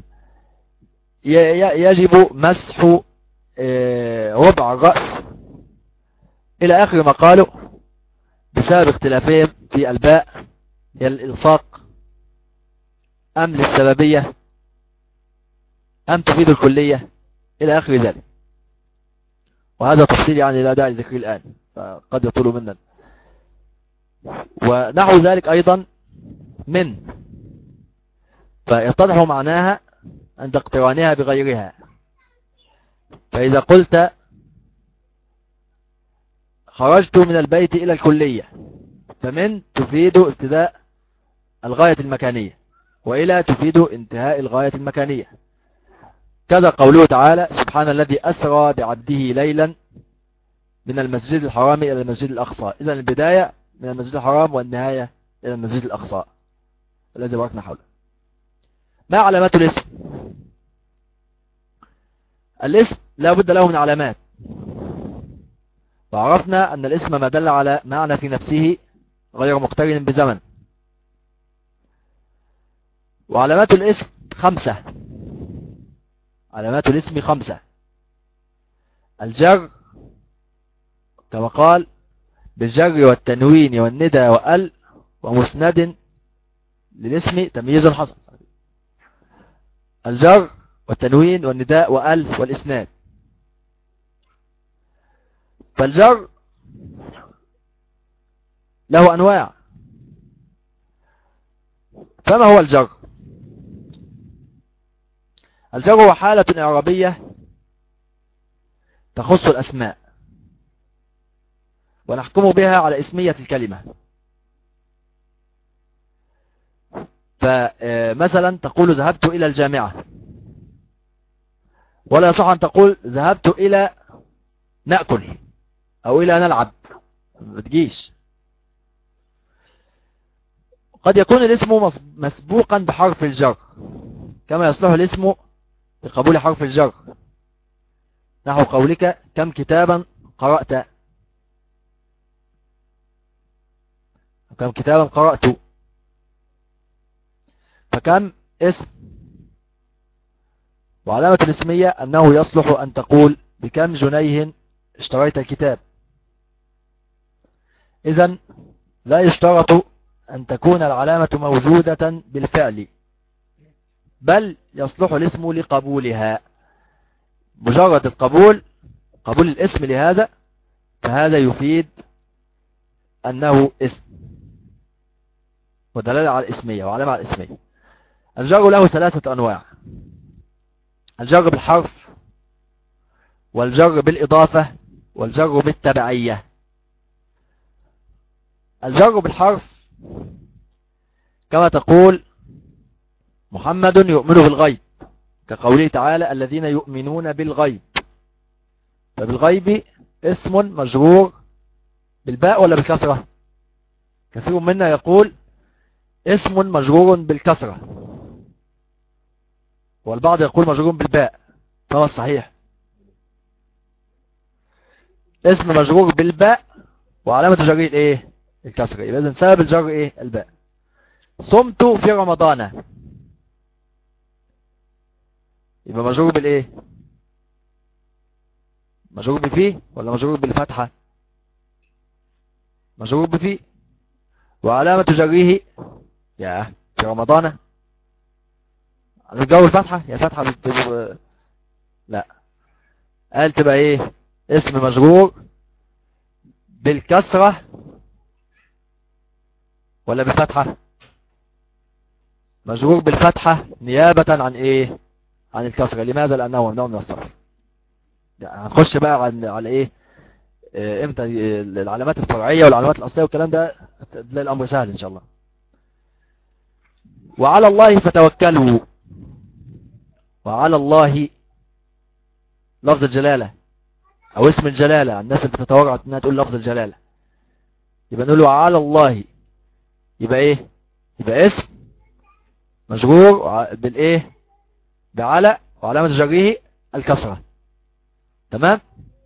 يجب مسح ربع الرأس، إلى آخر ما قالوا، بسبب اختلافهم في الباء هي الإلصاق أم للسببية أم تفيد الكلية إلى آخر ذلك. وهذا تفصيل يعني لا داعي لذكره الآن فقد يطول منا. ونحو ذلك أيضا من، فيتضح معناها عند اقترانها بغيرها. فإذا قلت خرجت من البيت إلى الكلية، فمن تفيد ابتداء الغاية المكانية، وإلى تفيد انتهاء الغاية المكانية. كذا قوله تعالى سبحان الذي أسرى بعبده ليلا من المسجد الحرام إلى المسجد الأقصى. إذن البداية من المسجد الحرام والنهاية إلى المسجد الأقصى الذي باركنا حوله. ما علامات الاسم؟ الاسم لا بد له من علامات، وعرفنا أن الاسم ما دل على معنى في نفسه غير مقترن بزمن. وعلامات الاسم خمسة، علامات الاسم خمسة: الجر كما قال بالجر والتنوين والندى وال ومسند للاسم تمييز حصل. الجر والتنوين والنداء وال والإسناد. فالجر له أنواع. فما هو الجر؟ الجر هو حالة إعرابية تخص الأسماء ونحكم بها على اسمية الكلمة. فمثلا تقول ذهبت إلى الجامعة، ولا يصح أن تقول ذهبت إلى نأكل أو إلى نلعب، ما تجيش. قد يكون الاسم مسبوقا بحرف الجر كما يصلح الاسم بقبول حرف الجر، نحو قولك كم كتابا قرأت، كم كتابا قرأت. فكم اسم، وعلامة الاسمية أنه يصلح أن تقول بكم جنيه اشتريت الكتاب. إذن لا يشترط أن تكون العلامة موجودة بالفعل، بل يصلح الاسم لقبولها. مجرد القبول، قبول الاسم لهذا، فهذا يفيد أنه اسم ودلالة على الاسمية وعلامة على الاسمية. الجر له ثلاثة أنواع: الجر بالحرف، والجر بالإضافة، والجر بالتبعية. الجر بالحرف كما تقول محمد يؤمن بالغيب، كقوله تعالى الذين يؤمنون بالغيب. فبالغيب اسم مجرور بالباء ولا بالكسرة؟ كثير منا يقول اسم مجرور بالكسرة، والبعض يقول مجرور بالباء. فما الصحيح؟ اسم مجرور بالباء وعلامة جره ايه؟ الكسرة. يبقى إذن سبب الجر ايه؟ الباء. صمت في رمضان، يبقى مجرور بالايه؟ مجرور بفيه ولا مجرور بالفتحة؟ مجرور بفيه، وعلامة جره يا في رمضان الجو الفتحة. يا الفتحة بت... لا، قال تبقى ايه؟ اسم مجرور بالكسرة ولا بالفتحة؟ مجرور بالفتحة نيابة عن ايه؟ عن الكسرة. لماذا؟ لأنه ممنوع من الصرف. هنخش بقى على على ايه اه امتى العلامات الفرعية والعلامات الأصلية والكلام ده، تلاقي الأمر سهل إن شاء الله. وعلى الله فتوكلوا. وعلى الله لفظ الجلالة أو اسم الجلالة. الناس اللي بتتورع انها تقول لفظ الجلالة، يبقى نقول له على الله، يبقى ايه؟ يبقى اسم مجرور بالايه؟ بعلى، وعلامة جره الكسرة. تمام.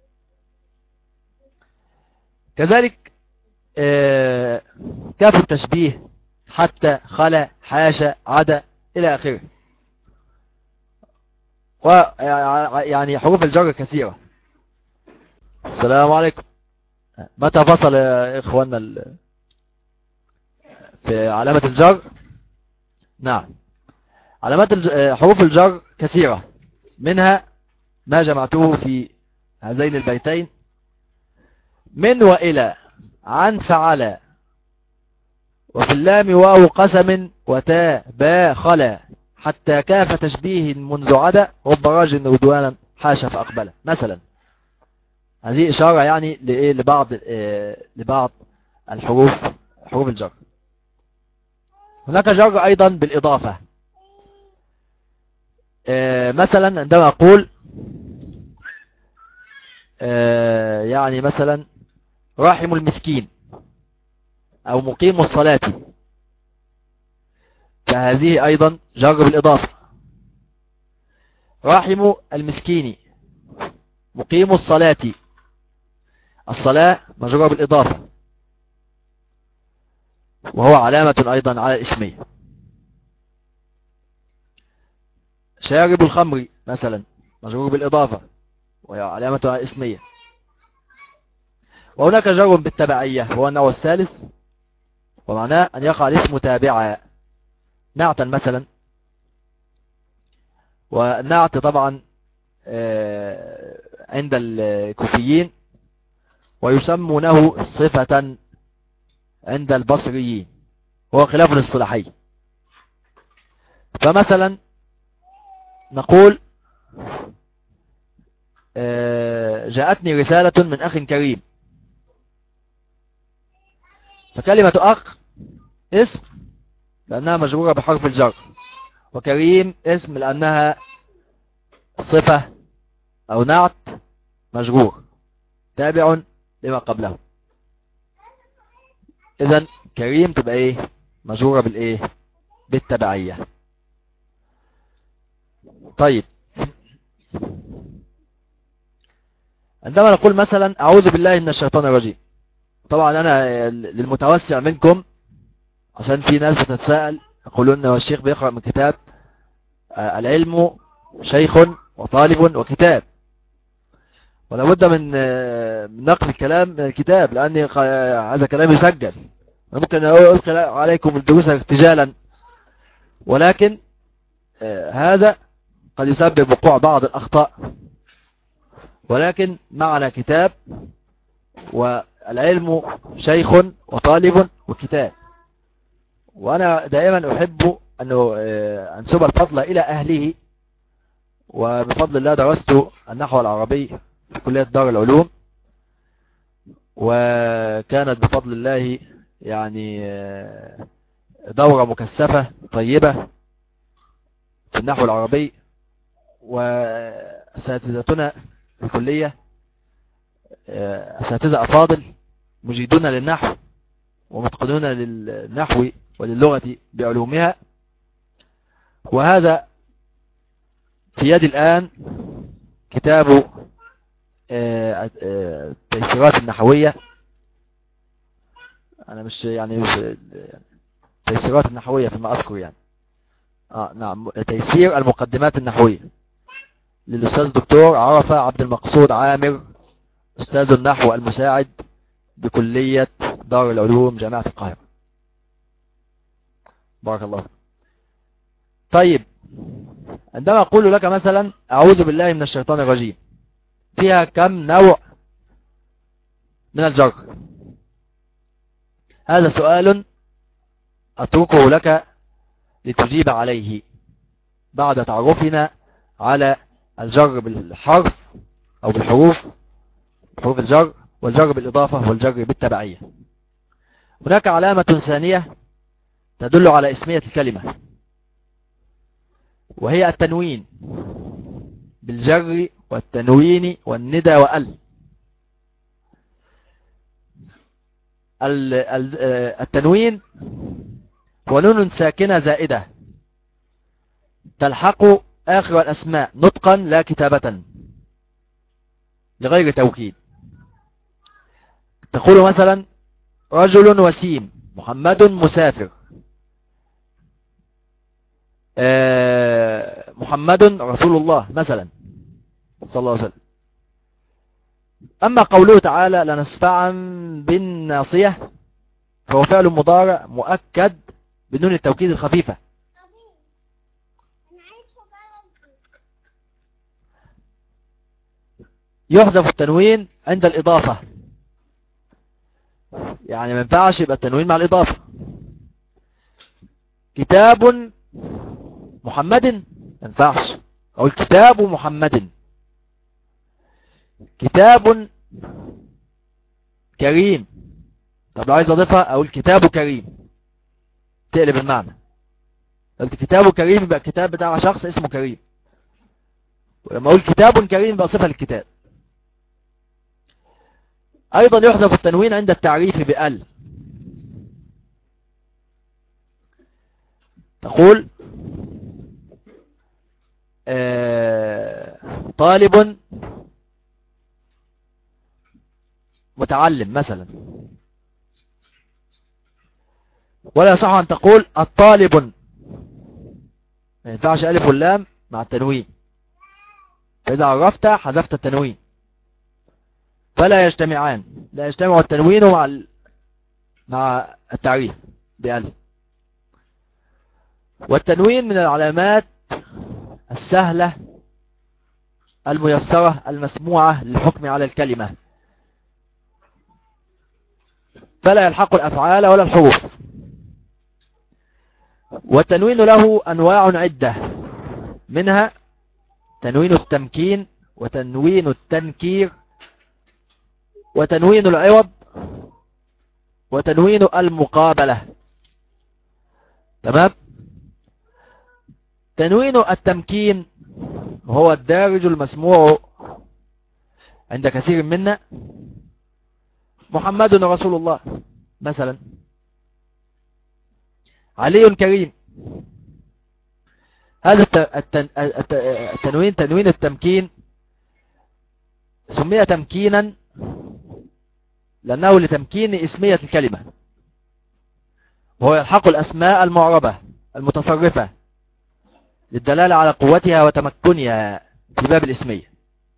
كذلك آه كاف التشبيه، حتى، خلا، حاشا، عدا، إلى آخره. ويعني حروف الجر كثيرة. السلام عليكم. متى فصل يا إخواننا في علامة الجر؟ نعم، علامات حروف الجر كثيرة، منها ما جمعته في هذين البيتين: من وإلى، عن، فعل، وفي اللام واو قسم، وتا، با، خلا، حتى كاف تشبيه منذ عدا، رب راج ردوانا حاشا فأقبل. مثلا هذه إشارة يعني لإيه؟ لبعض إيه؟ لبعض الحروف، حروف الجر. هناك جر أيضا بالإضافة. إيه مثلا عندما أقول إيه يعني مثلا راحم المسكين أو مقيم الصلاة، فهذه أيضا جر بالإضافة. راحم المسكين، مقيم الصلاة، الصلاة مجرور بالإضافة، وهو علامة أيضا على الاسمية. شارب الخمر مثلا مجرور بالإضافة، وهي علامة على الاسمية. وهناك جر بالتبعية، وهو النوع الثالث، ومعناه أن يقع الاسم تابعا، نعتا مثلا. والنعت طبعا عند الكوفيين ويسمونه صفة عند البصريين، وهو خلاف الاصطلاحي. فمثلا نقول جاءتني رسالة من أخ كريم، فكلمة أخ اسم لأنها مجرورة بحرف الجر، وكريم اسم لأنها صفة أو نعت مجرور تابع لما قبله. إذن كريم تبقى إيه؟ مجرورة بالإيه؟ بالتبعية. طيب، عندما نقول مثلا أعوذ بالله من الشيطان الرجيم، طبعا أنا للمتوسع منكم عشان في ناس بتتساءل يقولون هو الشيخ بيقرأ من كتاب العلم شيخ وطالب وكتاب، ولا بد من نقل الكلام من الكتاب، لأن هذا كلام يسجل. ممكن ألقي عليكم الدروس ارتجالا، ولكن هذا قد يسبب وقوع بعض الأخطاء، ولكن معنا كتاب، والعلم شيخ وطالب وكتاب. وأنا دائما أحب أنه أنسب الفضل إلى أهله، وبفضل الله درست النحو العربي في كلية دار العلوم، وكانت بفضل الله يعني دورة مكثفة طيبة في النحو العربي. وأساتذتنا في الكلية أساتذة أفاضل مجيدون للنحو ومتقنون للنحو وللغة بعلومها. وهذا في يد الآن كتاب التيسيرات النحوية، أنا مش يعني مش التيسيرات النحوية فيما أذكر يعني آه نعم تيسير المقدمات النحوية للأستاذ دكتور عرفة عبد المقصود عامر، أستاذ النحو المساعد بكلية دار العلوم جامعة القاهرة. بارك الله. طيب، عندما أقول لك مثلا أعوذ بالله من الشيطان الرجيم، فيها كم نوع من الجر؟ هذا سؤال أتركه لك لتجيب عليه بعد تعرفنا على الجر بالحرف أو بالحروف، حروف الجر، والجر بالإضافة، والجر بالتبعية. هناك علامة ثانية تدل على اسمية الكلمة، وهي التنوين بالجر والتنوين والندى وال. التنوين هو نون ساكنة زائدة تلحق آخر الأسماء نطقا لا كتابة لغير توكيد. تقول مثلا رجل وسيم، محمد مسافر، محمد رسول الله مثلا صلى الله عليه وسلم. أما قوله تعالى لنسفعا بالناصية فهو فعل مضارع مؤكد بدون التوكيد الخفيفة. يحذف التنوين عند الإضافة، يعني ما ينفعش يبقى التنوين مع الإضافة. كتاب محمد ما ينفعش، أو الكتاب محمد. كتاب كريم، طب لو عايز أضيفها أقول كتاب كريم، تقلب المعنى. قلت كتاب كريم يبقى الكتاب بتاع شخص اسمه كريم، ولما أقول كتاب كريم يبقى صفة للكتاب. أيضا يحذف التنوين عند التعريف بأل. تقول آه طالب متعلم مثلا، ولا يصح أن تقول الطالب، ما ينفعش ألف واللام مع التنوين، فإذا عرفت حذفت التنوين، فلا يجتمعان، لا يجتمع التنوين مع ال... مع التعريف بألف. والتنوين من العلامات السهلة الميسرة المسموعة للحكم على الكلمة، فلا يلحق الأفعال ولا الحروف. والتنوين له أنواع عدة، منها تنوين التمكين، وتنوين التنكير، وتنوين العوض، وتنوين المقابلة. تمام. تنوين التمكين وهو الدارج المسموع عند كثير منا: محمد رسول الله مثلا، علي كريم. هذا التنوين تنوين التمكين سمي تمكينا لأنه لتمكين اسمية الكلمة، وهو يلحق الأسماء المعربة المتصرفة للدلالة على قوتها وتمكنها في باب الاسمية،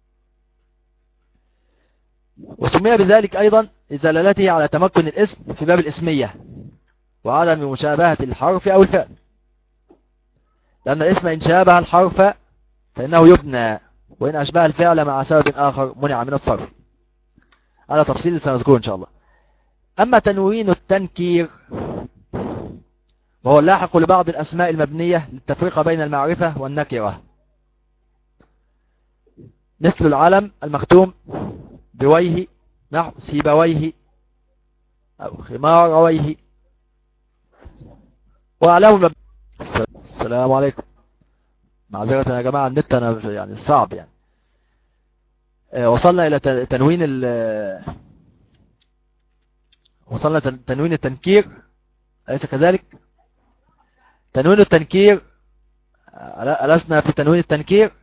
وسمي بذلك أيضا لدلالته على تمكن الاسم في باب الاسمية وعدم مشابهة الحرف أو الفعل، لأن الاسم إن شابه الحرف فإنه يبنى، وإن أشبه الفعل مع سبب آخر منع من الصرف. على تفصيل سنذكره إن شاء الله. أما تنوين التنكير وهو اللاحق لبعض الأسماء المبنية للتفريق بين المعرفة والنكرة، مثل العلم المختوم بويه نحو سيبويه أو خمارويه. وأعلام المبنية. السلام عليكم، معذرة يا جماعة النت أنا يعني صعب يعني. وصلنا إلى تنوين ال وصلنا تنوين التنكير، أليس كذلك؟ تنوين التنكير، ألسنا في تنوين التنكير؟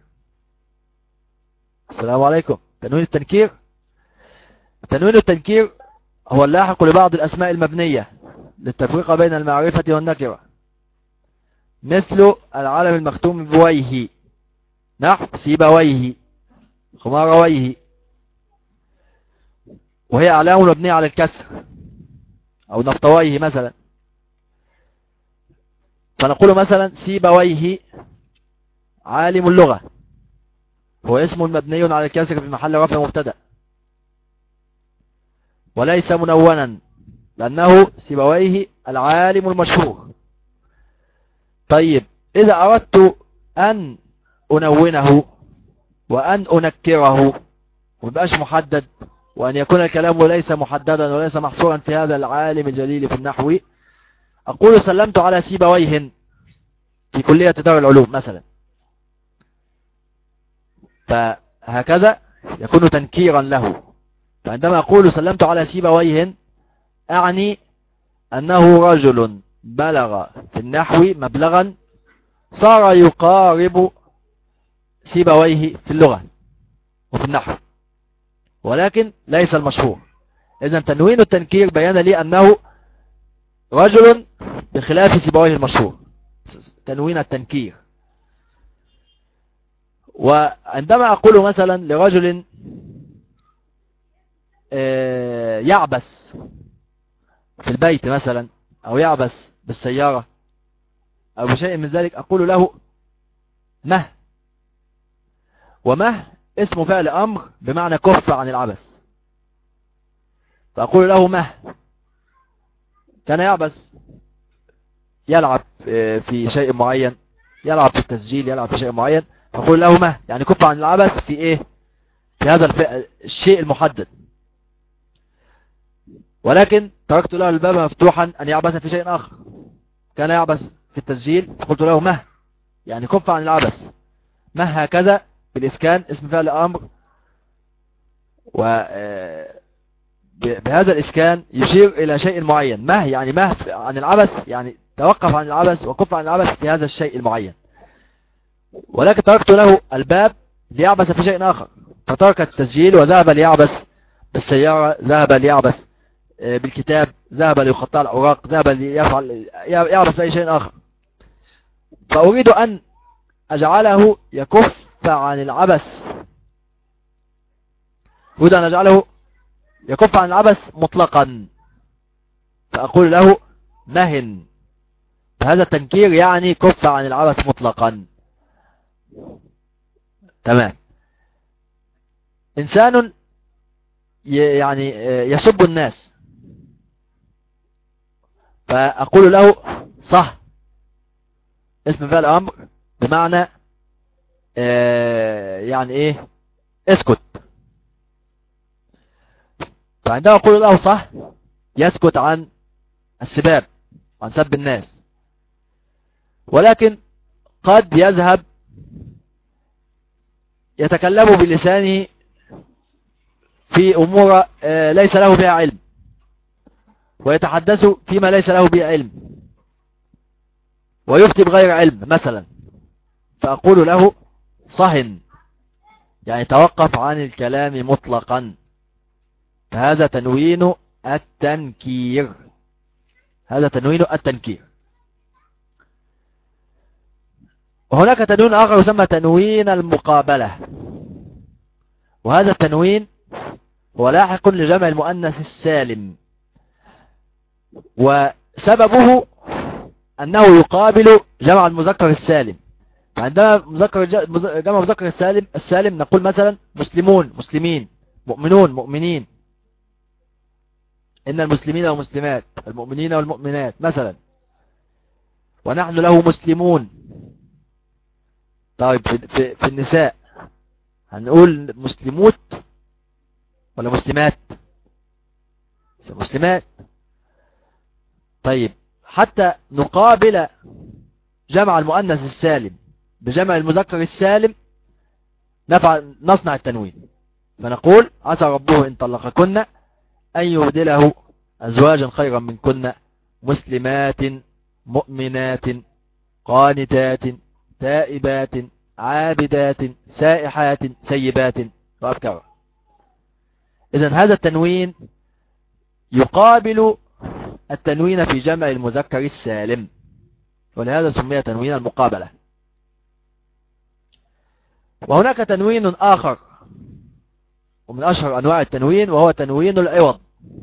السلام عليكم. تنوين التنكير تنوين التنكير هو اللاحق لبعض الأسماء المبنية للتفريق بين المعرفة والنكرة، مثل العلم المختوم بويه نحو سيبويه خمارويه، وهي أعلام مبنية على الكسر، أو نفطويه مثلا. فنقول مثلا سيبويه عالم اللغة، هو اسم مبني على الكسر في محل رفع مبتدأ، وليس منونا لأنه سيبويه العالم المشهور. طيب إذا أردت أن أنونه وأن أنكره ومبقاش محدد، وأن يكون الكلام ليس محددا وليس محصورا في هذا العالم الجليل في النحو، أقول سلمت على سيبويه في كلية دار العلوم مثلا، فهكذا يكون تنكيرا له. فعندما أقول سلمت على سيبويه أعني أنه رجل بلغ في النحو مبلغا صار يقارب سيبويه في اللغة وفي النحو، ولكن ليس المشهور. إذن تنوين التنكير بيان لي أنه رجل بخلاف سيبويه المشهور، تنوين التنكير. وعندما أقول مثلا لرجل يعبس في البيت مثلا، أو يعبس بالسيارة أو بشيء من ذلك، أقول له مه. ومه اسم فعل أمر بمعنى كف عن العبث، فأقول له مه. كان يعبث، يلعب في شيء معين، يلعب في التسجيل، يلعب في شيء معين، فأقول له مه، يعني كف عن العبث في إيه؟ في هذا الشيء المحدد. ولكن تركت له الباب مفتوحا أن يعبث في شيء آخر. كان يعبث في التسجيل، فقلت له مه، يعني كف عن العبث. مه هكذا بالإسكان اسم فعل أمر، وبهذا الإسكان يشير إلى شيء معين. مه يعني مه عن العبث، يعني توقف عن العبث وكف عن العبث في هذا الشيء المعين. ولكن تركت له الباب ليعبث في شيء آخر، فترك التسجيل وذهب ليعبث بالسيارة، ذهب ليعبث بالكتاب، ذهب ليقطع الأوراق، ذهب ليفعل يعبث في أي شيء آخر. فأريد أن أجعله يكف عن العبث، أريد أن أجعله يكف عن العبث مطلقا، فأقول له مهن. فهذا التنكير يعني كف عن العبث مطلقا. تمام. إنسان يعني يسب الناس فأقول له صح، اسم فعل أمر بمعنى آه يعني إيه اسكت. فعندما أقول له صح يسكت عن السباب، عن سب الناس. ولكن قد يذهب يتكلم بلسانه في أمور ليس له بها علم، ويتحدث فيما ليس له بها علم، ويفتي بغير علم مثلا، فأقول له صهن، يعني توقف عن الكلام مطلقا. فهذا تنوين التنكير، هذا تنوين التنكير. وهناك تنوين آخر يسمى تنوين المقابلة، وهذا التنوين هو لاحق لجمع المؤنث السالم، وسببه أنه يقابل جمع المذكر السالم. فعندما مذكر جمع مذكر السالم السالم نقول مثلا مسلمون مسلمين، مؤمنون مؤمنين، إن المسلمين والمسلمات، المؤمنين والمؤمنات مثلا، ونحن له مسلمون. طيب في, في, في النساء هنقول مسلموت ولا مسلمات؟ مسلمات. طيب حتى نقابل جمع المؤنث السالم بجمع المذكر السالم نفعل نصنع التنوين، فنقول عسى ربه إن طلقكن أن يبدله أزواجا خيرا منكن مسلمات مؤمنات قانتات تائبات عابدات سائحات سيبات وأبكار. إذن هذا التنوين يقابل التنوين في جمع المذكر السالم، ولهذا سمي تنوين المقابلة. وهناك تنوين آخر ومن أشهر أنواع التنوين، وهو تنوين العوض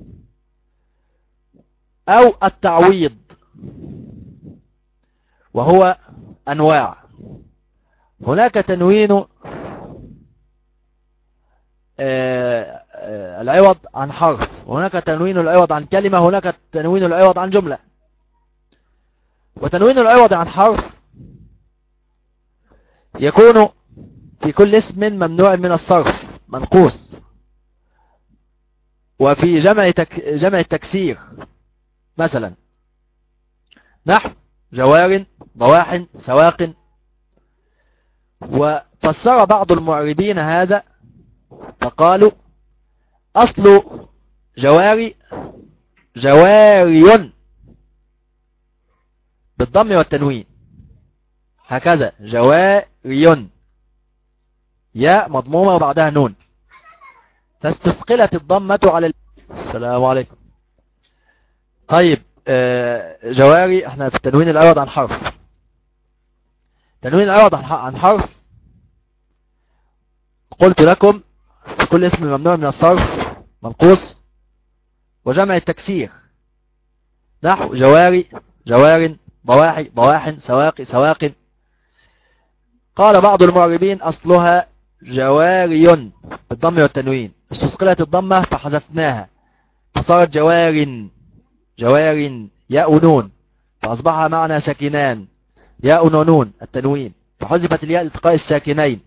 أو التعويض، وهو أنواع. هناك تنوين العوض عن حرف، وهناك تنوين العوض عن كلمة، هناك تنوين العوض عن جملة. وتنوين العوض عن حرف يكون في كل اسم ممنوع من الصرف منقوص، وفي جمع تك... جمع التكسير مثلا نحو جوار ضواح سواق. وفسر بعض المعربين هذا فقالوا أصل جواري جواري بالضم والتنوين، هكذا جواري ياء مضمومة وبعدها نون، فاستثقلت الضمة على ال... السلام عليكم. طيب جواري احنا في التنوين العوض عن حرف. تنوين العوض عن حرف قلت لكم في كل اسم ممنوع من الصرف منقوص، وجمع التكسير نحو جواري جوار ضواحي ضواح سواق سواق. قال بعض المعربين أصلها جواري بالضم والتنوين، استثقلت الضمة فحذفناها فصارت جوار جوار ياء نون، فأصبح معنى ساكنان ياء ونون التنوين، فحذفت الياء لالتقاء الساكنين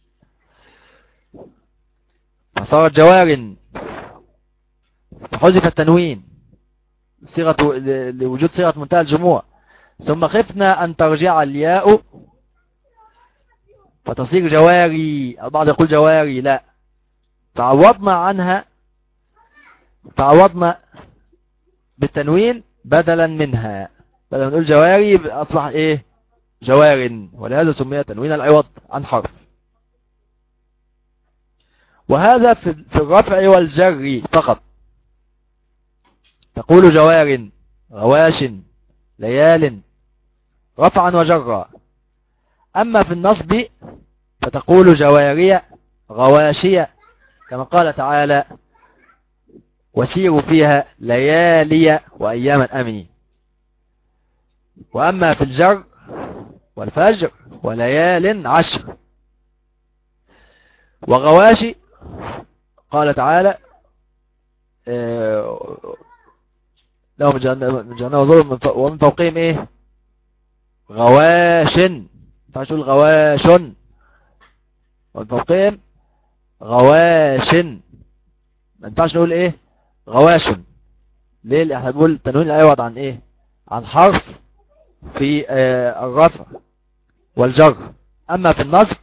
فصارت جوار، فحذف التنوين صيغة لوجود صيغة منتهى الجموع. ثم خفنا أن ترجع الياء فتصير جواري، البعض يقول جواري لا، فعوضنا عنها فعوضنا بالتنوين بدلا منها، بدل ما نقول جواري أصبح إيه جوار، ولهذا سمي تنوين العوض عن حرف. وهذا في الرفع والجر فقط، تقول جوار غواش ليال رفعا وجرا. أما في النصب فتقول جوارية غواشية، كما قال تعالى وسيروا فيها ليالي وأياما آمنين. وأما في الجر والفجر وليال عشر. وغواشي قال تعالى لهم من جهنم من جهنم وظلم ومن فوقهم ايه غواش، ما ينفعش تقول غواش، ومن فوقهم غواش، ما ينفعش نقول ايه غواش. ليه؟ لأن احنا بنقول التنوين لا يعوض عن ايه عن حرف في آه الرفع والجر، اما في النصب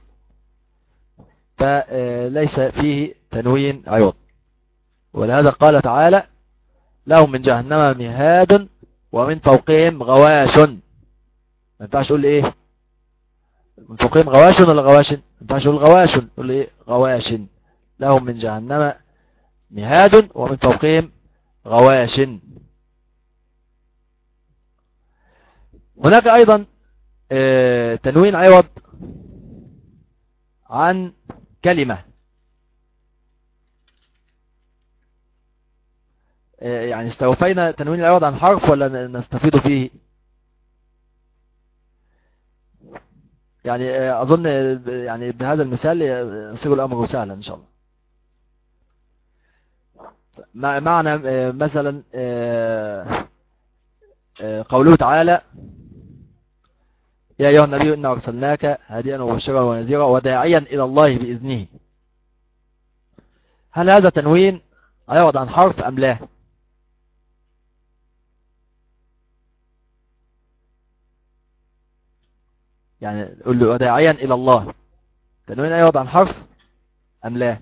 فليس فيه تنوين عوض. ولهذا قال تعالى لهم من جهنم مهاد ومن فوقهم غواش. ما ينفعش تقول ايه من فوقهم غواش ولا غواش؟ ما ينفعش تقول غواش، تقول ايه غواش. لهم من جهنم مهاد ومن فوقهم غواش. هناك ايضا اه تنوين عوض عن كلمة، اه يعني استوفينا تنوين العوض عن حرف ولا نستفيد فيه؟ يعني اه اظن يعني بهذا المثال يصير الامر سهلا ان شاء الله. معنى اه مثلا اه اه قوله تعالى يا أيها النبي إنا أرسلناك هاديا ومبشرا ونذيرا وداعيا إلى الله بإذنه. هل هذا تنوين عوض عن حرف أم لا؟ يعني قل له وداعيا إلى الله، تنوين عوض عن حرف أم لا؟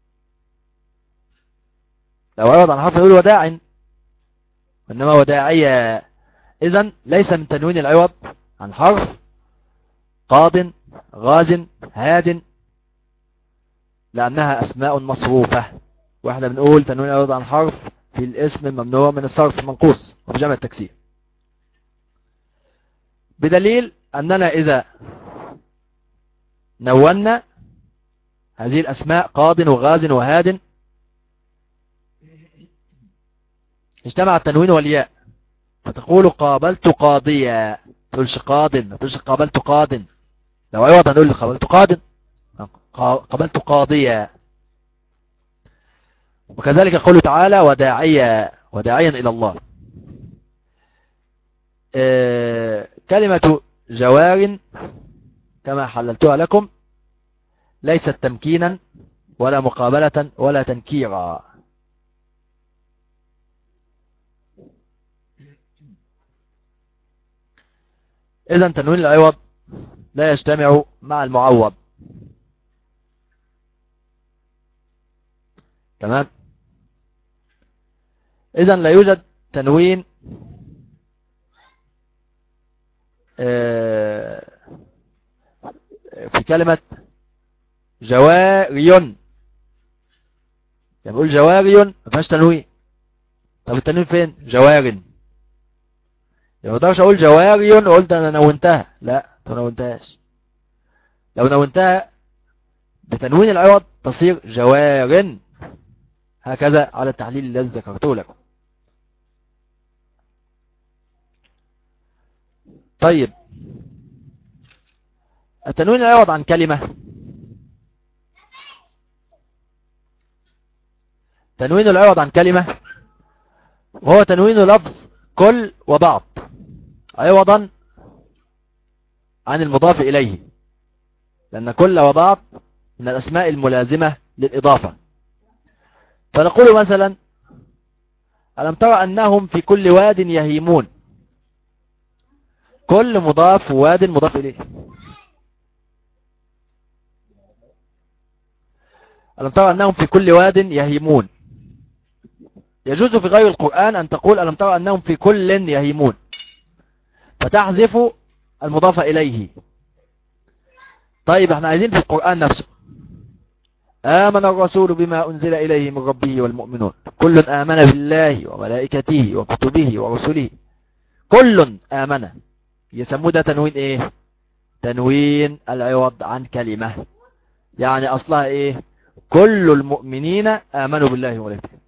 لو عوض عن حرف نقول وداع، إنما وداعيا إذن ليس من تنوين العوض عن حرف قاض غاز هاد، لأنها أسماء مصروفة، واحنا بنقول تنوين العوض عن حرف في الاسم ممنوع من الصرف منقوص وبجمع التكسير، بدليل أننا إذا نونا هذه الأسماء قاض وغاز وهاد اجتمع التنوين والياء، فتقول قابلت قاضيا، تقولش قاض، ما تقولش قابلت قاض. لو عوض هنقول قابلت قاض، قابلت قاضيا. وكذلك قوله تعالى وداعيا، وداعيا إلى الله. اه كلمة جوار كما حللتها لكم ليست تمكينا ولا مقابلة ولا تنكيرا. إذن تنوين العوض لا يجتمع مع المعوض. تمام. إذن لا يوجد تنوين في كلمة جواري، يعني بقول جواري ما فيهاش تنوين. طب التنوين فين؟ جوار. يعني ما اقدرش اقول جواري وقلت انا نونتها، لا انت ما نونتهاش. لو نونتها بتنوين العوض تصير جوار، هكذا على التحليل الذي ذكرته لكم. طيب التنوين العوض عن كلمة، تنوين العوض عن كلمة وهو تنوين لفظ كل وبعض عوضا عن المضاف إليه، لأن كل وبعض من الأسماء الملازمة للإضافة. فنقول مثلا ألم ترى أنهم في كل واد يهيمون، كل مضاف وواد مضاف إليه. ألم ترى أنهم في كل واد يهيمون. يجوز في غير القرآن أن تقول ألم ترى أنهم في كل يهيمون، فتحذف المضاف إليه. طيب احنا عايزين في القرآن نفسه آمن الرسول بما أنزل إليه من ربه والمؤمنون كل آمن بالله وملائكته وكتبه ورسله، كل آمن، يسموه ده تنوين ايه؟ تنوين العوض عن كلمة، يعني أصلها ايه؟ كل المؤمنين آمنوا بالله وملائكته.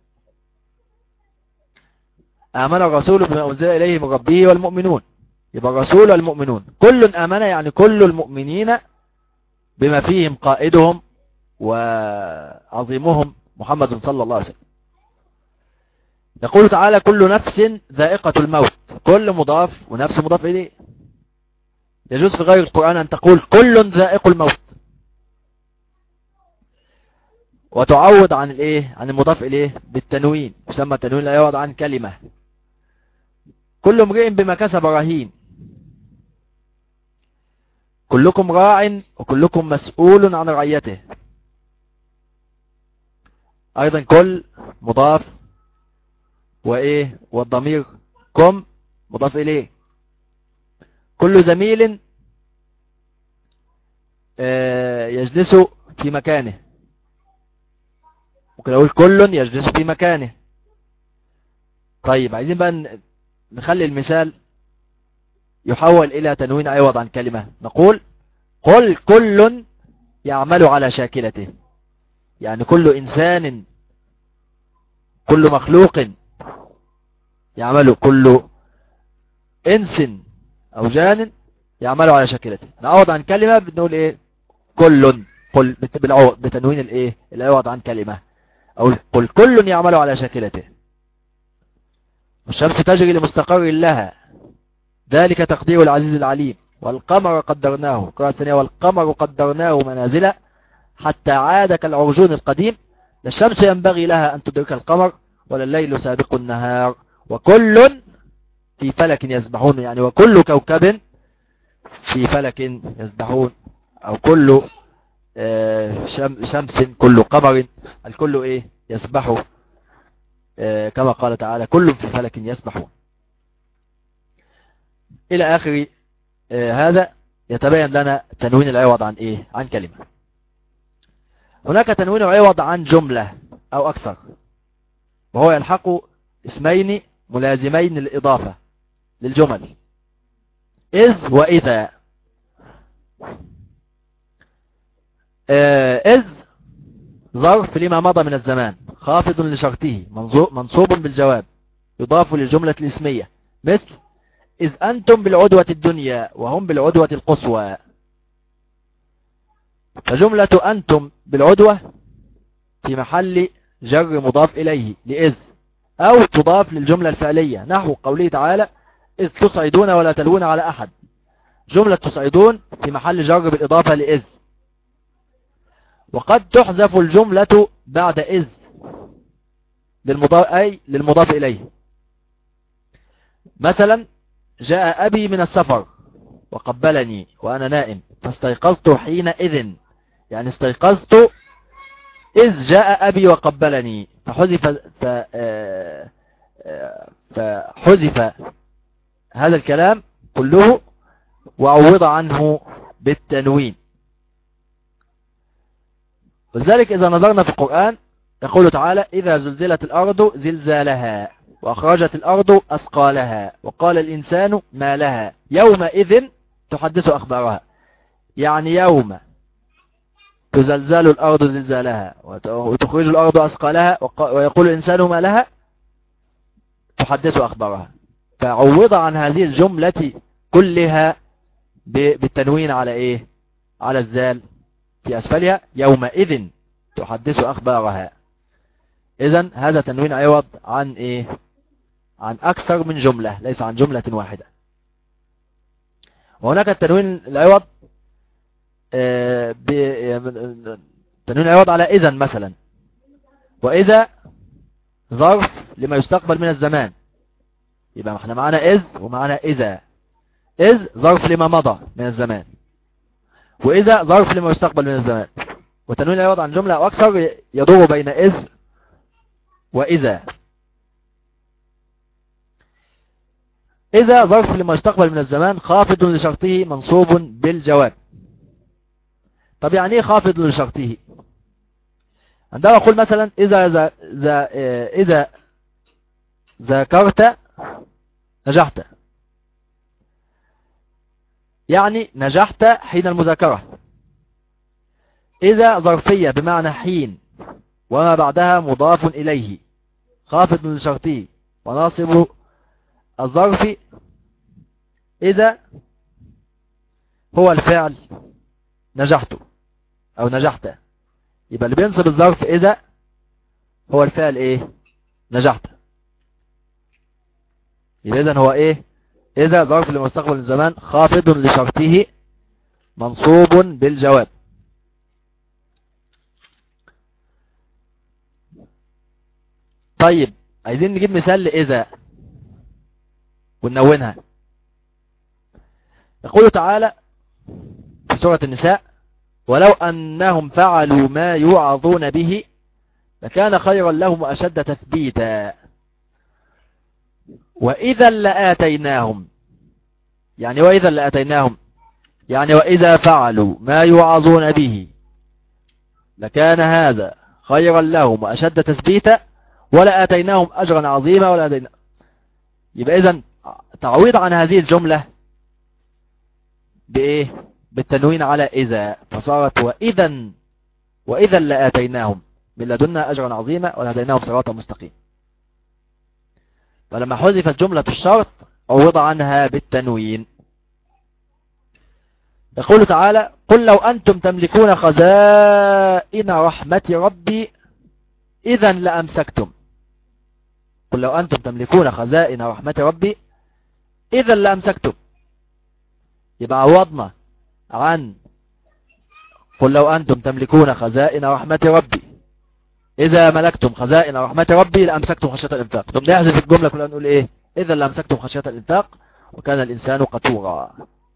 آمن الرسول بما أنزل إليه من ربه والمؤمنون، يبقى الرسول والمؤمنون كل آمن، يعني كل المؤمنين بما فيهم قائدهم وعظيمهم محمد صلى الله عليه وسلم. يقول تعالى كل نفس ذائقة الموت، كل مضاف ونفس مضاف إليه. يجوز في غير القرآن أن تقول كل ذائق الموت وتعوض عن الايه عن المضاف اليه بالتنوين، يسمى التنوين لا يعوض عن كلمة. كل امرئ بما كسب رهين، كلكم راع وكلكم مسؤول عن رعيته. ايضا كل مضاف وايه والضمير كم مضاف اليه. كل زميل يجلس في مكانه، ممكن اقول كل يجلس في مكانه. طيب عايزين بقى نخلي المثال يحول الى تنوين عوض عن كلمة، نقول قل كل يعمل على شاكلته، يعني كل انسان كل مخلوق يعمل، كل انس او جان يعمل على شاكلته. نعوض عن كلمة بنقول ايه كل، قل بتنوين الايه العوض عن كلمة، أو قل كل يعمل على شاكلته. والشمس تجري لمستقر لها ذلك تقدير العزيز العليم. والقمر قدرناه، قراءة ثانية والقمر قدرناه منازل حتى عاد كالعرجون القديم. لا الشمس ينبغي لها أن تدرك القمر ولا الليل سابق النهار وكل في فلك يسبحون، يعني وكل كوكب في فلك يسبحون، أو كل شمس كل قمر، الكل ايه يسبح كما قال تعالى كل في فلك يسبحون الى اخر هذا. يتبين لنا تنوين العوض عن ايه عن كلمة. هناك تنوين عوض عن جملة او اكثر، وهو يلحق اسمين ملازمين للاضافة للجمل اذ واذا. إذ ظرف لما مضى من الزمان خافض لشرطه منصوب بالجواب يضاف للجملة الاسمية، مثل إذ أنتم بالعدوة الدنيا وهم بالعدوة القصوى. فجملة أنتم بالعدوة في محل جر مضاف إليه لإذ، أو تضاف للجملة الفعلية نحو قوله تعالى إذ تصعدون ولا تلوون على أحد. جملة تصعدون في محل جر بالإضافة لإذ. وقد تحذف الجملة بعد إذ للمضاف أي للمضاف إليه. مثلا جاء أبي من السفر وقبلني وأنا نائم فاستيقظت حينئذ، يعني استيقظت إذ جاء أبي وقبلني، فحذف فحذف هذا الكلام كله وعوض عنه بالتنوين. ولذلك إذا نظرنا في القرآن يقول تعالى إذا زلزلت الأرض زلزالها وأخرجت الأرض أثقالها وقال الإنسان ما لها يومئذ تحدث أخبارها، يعني يوم تزلزل الأرض زلزالها وتخرج الأرض أثقالها ويقول الإنسان ما لها تحدث أخبارها. فعوض عن هذه الجملة كلها بالتنوين على إيه على الزال في أسفلها يومئذ تحدث أخبارها. إذن هذا تنوين عوض عن إيه عن أكثر من جملة ليس عن جملة واحدة. وهناك التنوين العوض آه تنوين عوض على إذن مثلا، وإذا ظرف لما يستقبل من الزمان، يبقى احنا معنا إذ ومعنا إذا. إذ ظرف لما مضى من الزمان، وإذا ظرف لما يستقبل من الزمان. وتنوين العوض عن جملة أو أكثر يدور بين إذ وإذا. إذا ظرف لما يستقبل من الزمان خافض لشرطه منصوب بالجواب. طب يعني ايه خافض لشرطه؟ عندما أقول مثلا إذا إذا إذا, إذا ذاكرت نجحت، يعني نجحت حين المذاكرة. إذا ظرفية بمعنى حين وما بعدها مضاف إليه خافض لشرطه وناصب الظرف إذا هو الفعل نجحت أو نجحت، يبقى اللي بينصب الظرف إذا هو الفعل إيه نجحت. يبقى إذن هو إيه؟ إذا ظرف لمستقبل الزمان خافض لشرطه منصوب بالجواب. طيب عايزين نجيب مثال لإذا وننونها. يقول تعالى في سورة النساء: ولو أنهم فعلوا ما يوعظون به لكان خيرا لهم وأشد تثبيتا وإذا لآتيناهم. يعني وإذا لآتيناهم يعني وإذا فعلوا ما يوعظون به لكان هذا خيرا لهم وأشد تثبيتا ولآتيناهم أجرا عظيما ولا أتينا. يبقى إذن تعويض عن هذه الجملة بإيه؟ بالتنوين على إذا، فصارت وإذا وإذا لآتيناهم من لدنا أجرا عظيما ولهديناهم صراطا مستقيما. فلما حذفت جملة الشرط عوض عنها بالتنوين. يقول تعالى: قل لو أنتم تملكون خزائن رحمة ربي إذا لأمسكتم. قل لو أنتم تملكون خزائن رحمة ربي إذا لأمسكتم. يبقى عوضنا عن قل لو أنتم تملكون خزائن رحمة ربي إذا ملكتم خزائن رحمة ربي لأمسكتم خشية الإنفاق. ثم نحذف الجملة كلها نقول إيه؟ إذا لأمسكتم خشية الإنفاق وكان الإنسان قتورا.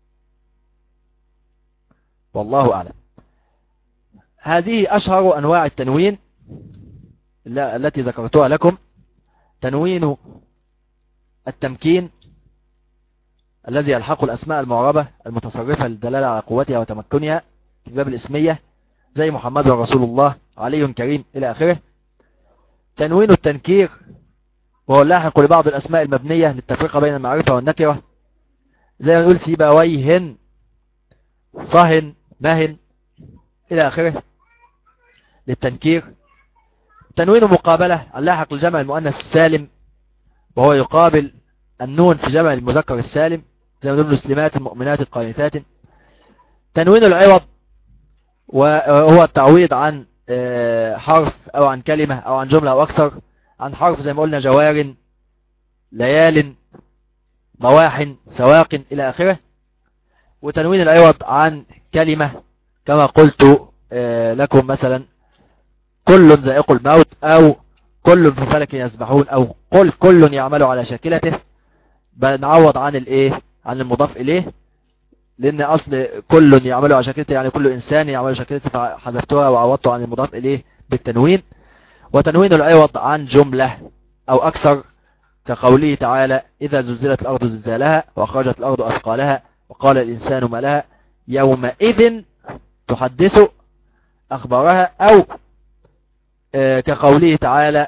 والله أعلم. هذه أشهر أنواع التنوين التي ذكرتها لكم: تنوين التمكين الذي يلحق الأسماء المعربة المتصرفة للدلالة على قوتها وتمكنها في باب الاسمية زي محمد رسول الله، علي كريم إلى آخره. تنوين التنكير وهو اللاحق لبعض الأسماء المبنية للتفرقة بين المعرفة والنكرة زي ما نقول سيبويهن، صهن، مهن إلى آخره للتنكير. تنوين مقابلة اللاحق لجمع المؤنث السالم وهو يقابل النون في جمع المذكر السالم زي ما نقول مسلمات، المؤمنات، القانتات. تنوين العوض وهو التعويض عن حرف أو عن كلمة أو عن جملة أو أكثر عن حرف زي ما قلنا جوار، ليال، مواحن، سواق إلى آخره. وتنوين العوض عن كلمة كما قلت لكم مثلا كل ذائق الموت، أو كل في فلك يسبحون، أو قل كل يعمل على شاكلته. بنعوض عن الايه عن المضاف إليه، لأن أصل كل يعمل على شاكلته يعني كل إنسان يعمل على شاكلته، فحذفتها وعوضته عن المضاف إليه بالتنوين. وتنوين العوض عن جملة أو أكثر كقوله تعالى: إذا زلزلت الأرض زلزالها وأخرجت الأرض أثقالها وقال الإنسان ما لها يومئذ تحدث أخبارها. أو كقوله تعالى: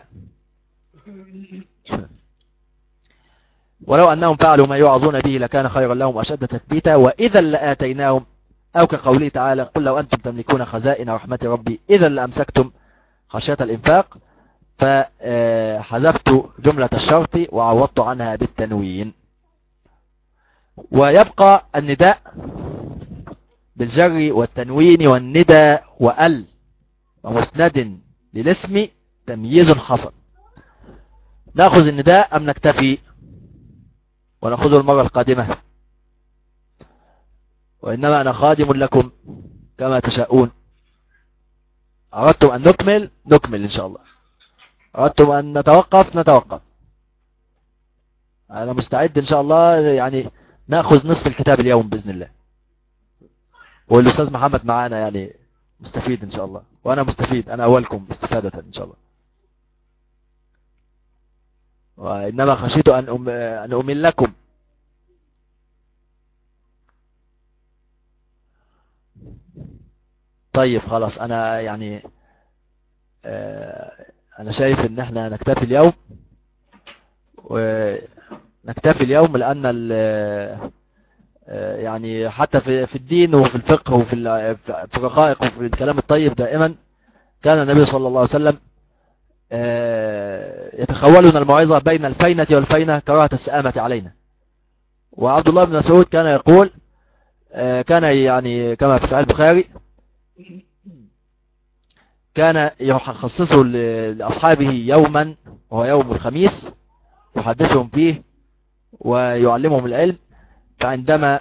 ولو أنهم فعلوا ما يوعظون به لكان خيرا لهم وأشد تثبيتا وإذا لآتيناهم. أو كقوله تعالى: قل لو أنتم تملكون خزائن رحمة ربي إذا لأمسكتم خشية الإنفاق. فحذفت جملة الشرط وعوضت عنها بالتنوين. ويبقى النداء بالجر والتنوين والندى وأل ومسند للاسم تمييز حصل. نأخذ النداء أم نكتفي ونأخذه المرة القادمة؟ وإنما أنا خادم لكم كما تشاءون. أردتم أن نكمل نكمل إن شاء الله، أردتم أن نتوقف نتوقف. أنا مستعد إن شاء الله، يعني نأخذ نصف الكتاب اليوم بإذن الله، والأستاذ محمد معانا يعني مستفيد إن شاء الله، وأنا مستفيد، أنا أولكم استفادة إن شاء الله. وإنما خشيت أن أم أن أمل لكم. طيب خلاص، أنا يعني أنا شايف إن إحنا نكتفي اليوم، ونكتفي اليوم لأن يعني حتى في في الدين وفي الفقه وفي في الرقائق وفي الكلام الطيب دائما كان النبي صلى الله عليه وسلم يتخولنا الموعظة بين الفينة والفينة كراهة السآمة علينا. وعبد الله بن مسعود كان يقول، كان يعني كما في صحيح البخاري، كان يخصصه لأصحابه يوما وهو يوم الخميس يحدثهم فيه ويعلمهم العلم. فعندما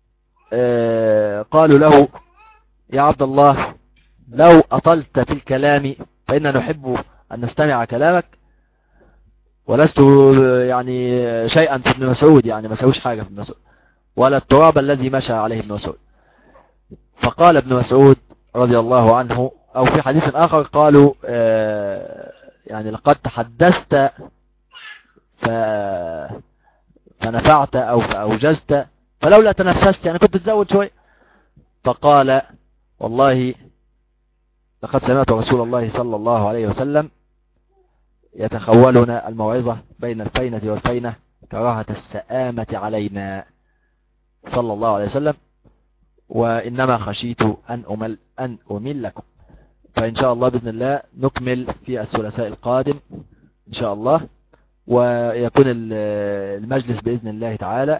قالوا له يا عبد الله لو أطلت في الكلام فإننا نحب أن نستمع كلامك، ولست يعني شيئا في ابن مسعود، يعني ما سويش حاجة في ابن مسعود ولا التراب الذي مشى عليه ابن مسعود. فقال ابن مسعود رضي الله عنه، أو في حديث آخر قالوا يعني لقد تحدثت ف... فنفعت أو فأوجزت فلولا تنفست، يعني كنت تزود شوي. فقال والله لقد سمعت رسول الله صلى الله عليه وسلم يتخولنا الموعظة بين الفينة والفينة كراهة السآمة علينا صلى الله عليه وسلم، وإنما خشيت أن أمل أن أمل لكم. فإن شاء الله بإذن الله نكمل في الثلاثاء القادم إن شاء الله، ويكون المجلس بإذن الله تعالى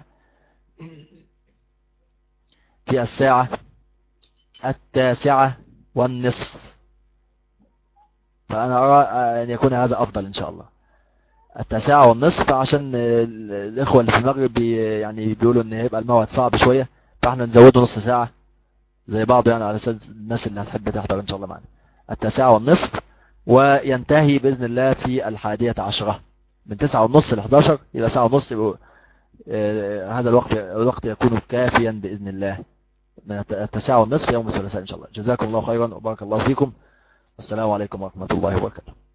في الساعة التاسعة والنصف. فأنا أرى أن يكون هذا أفضل إن شاء الله، التاسعة والنصف، عشان الإخوة اللي في المغرب يعني بيقولوا إن هيبقى الموعد صعب شوية، فإحنا نزوده نص ساعة زي بعض يعني على أساس الناس اللي هتحب تحضر إن شاء الله معنا. التاسعة والنصف، وينتهي بإذن الله في الحادية عشرة من تسعة ونص لحداشر، إلى ساعة ونص. آه هذا الوقت الوقت يكون كافيا بإذن الله من التاسعة والنصف يوم الثلاثاء إن شاء الله. جزاكم الله خيرا وبارك الله فيكم. السلام عليكم ورحمة الله وبركاته.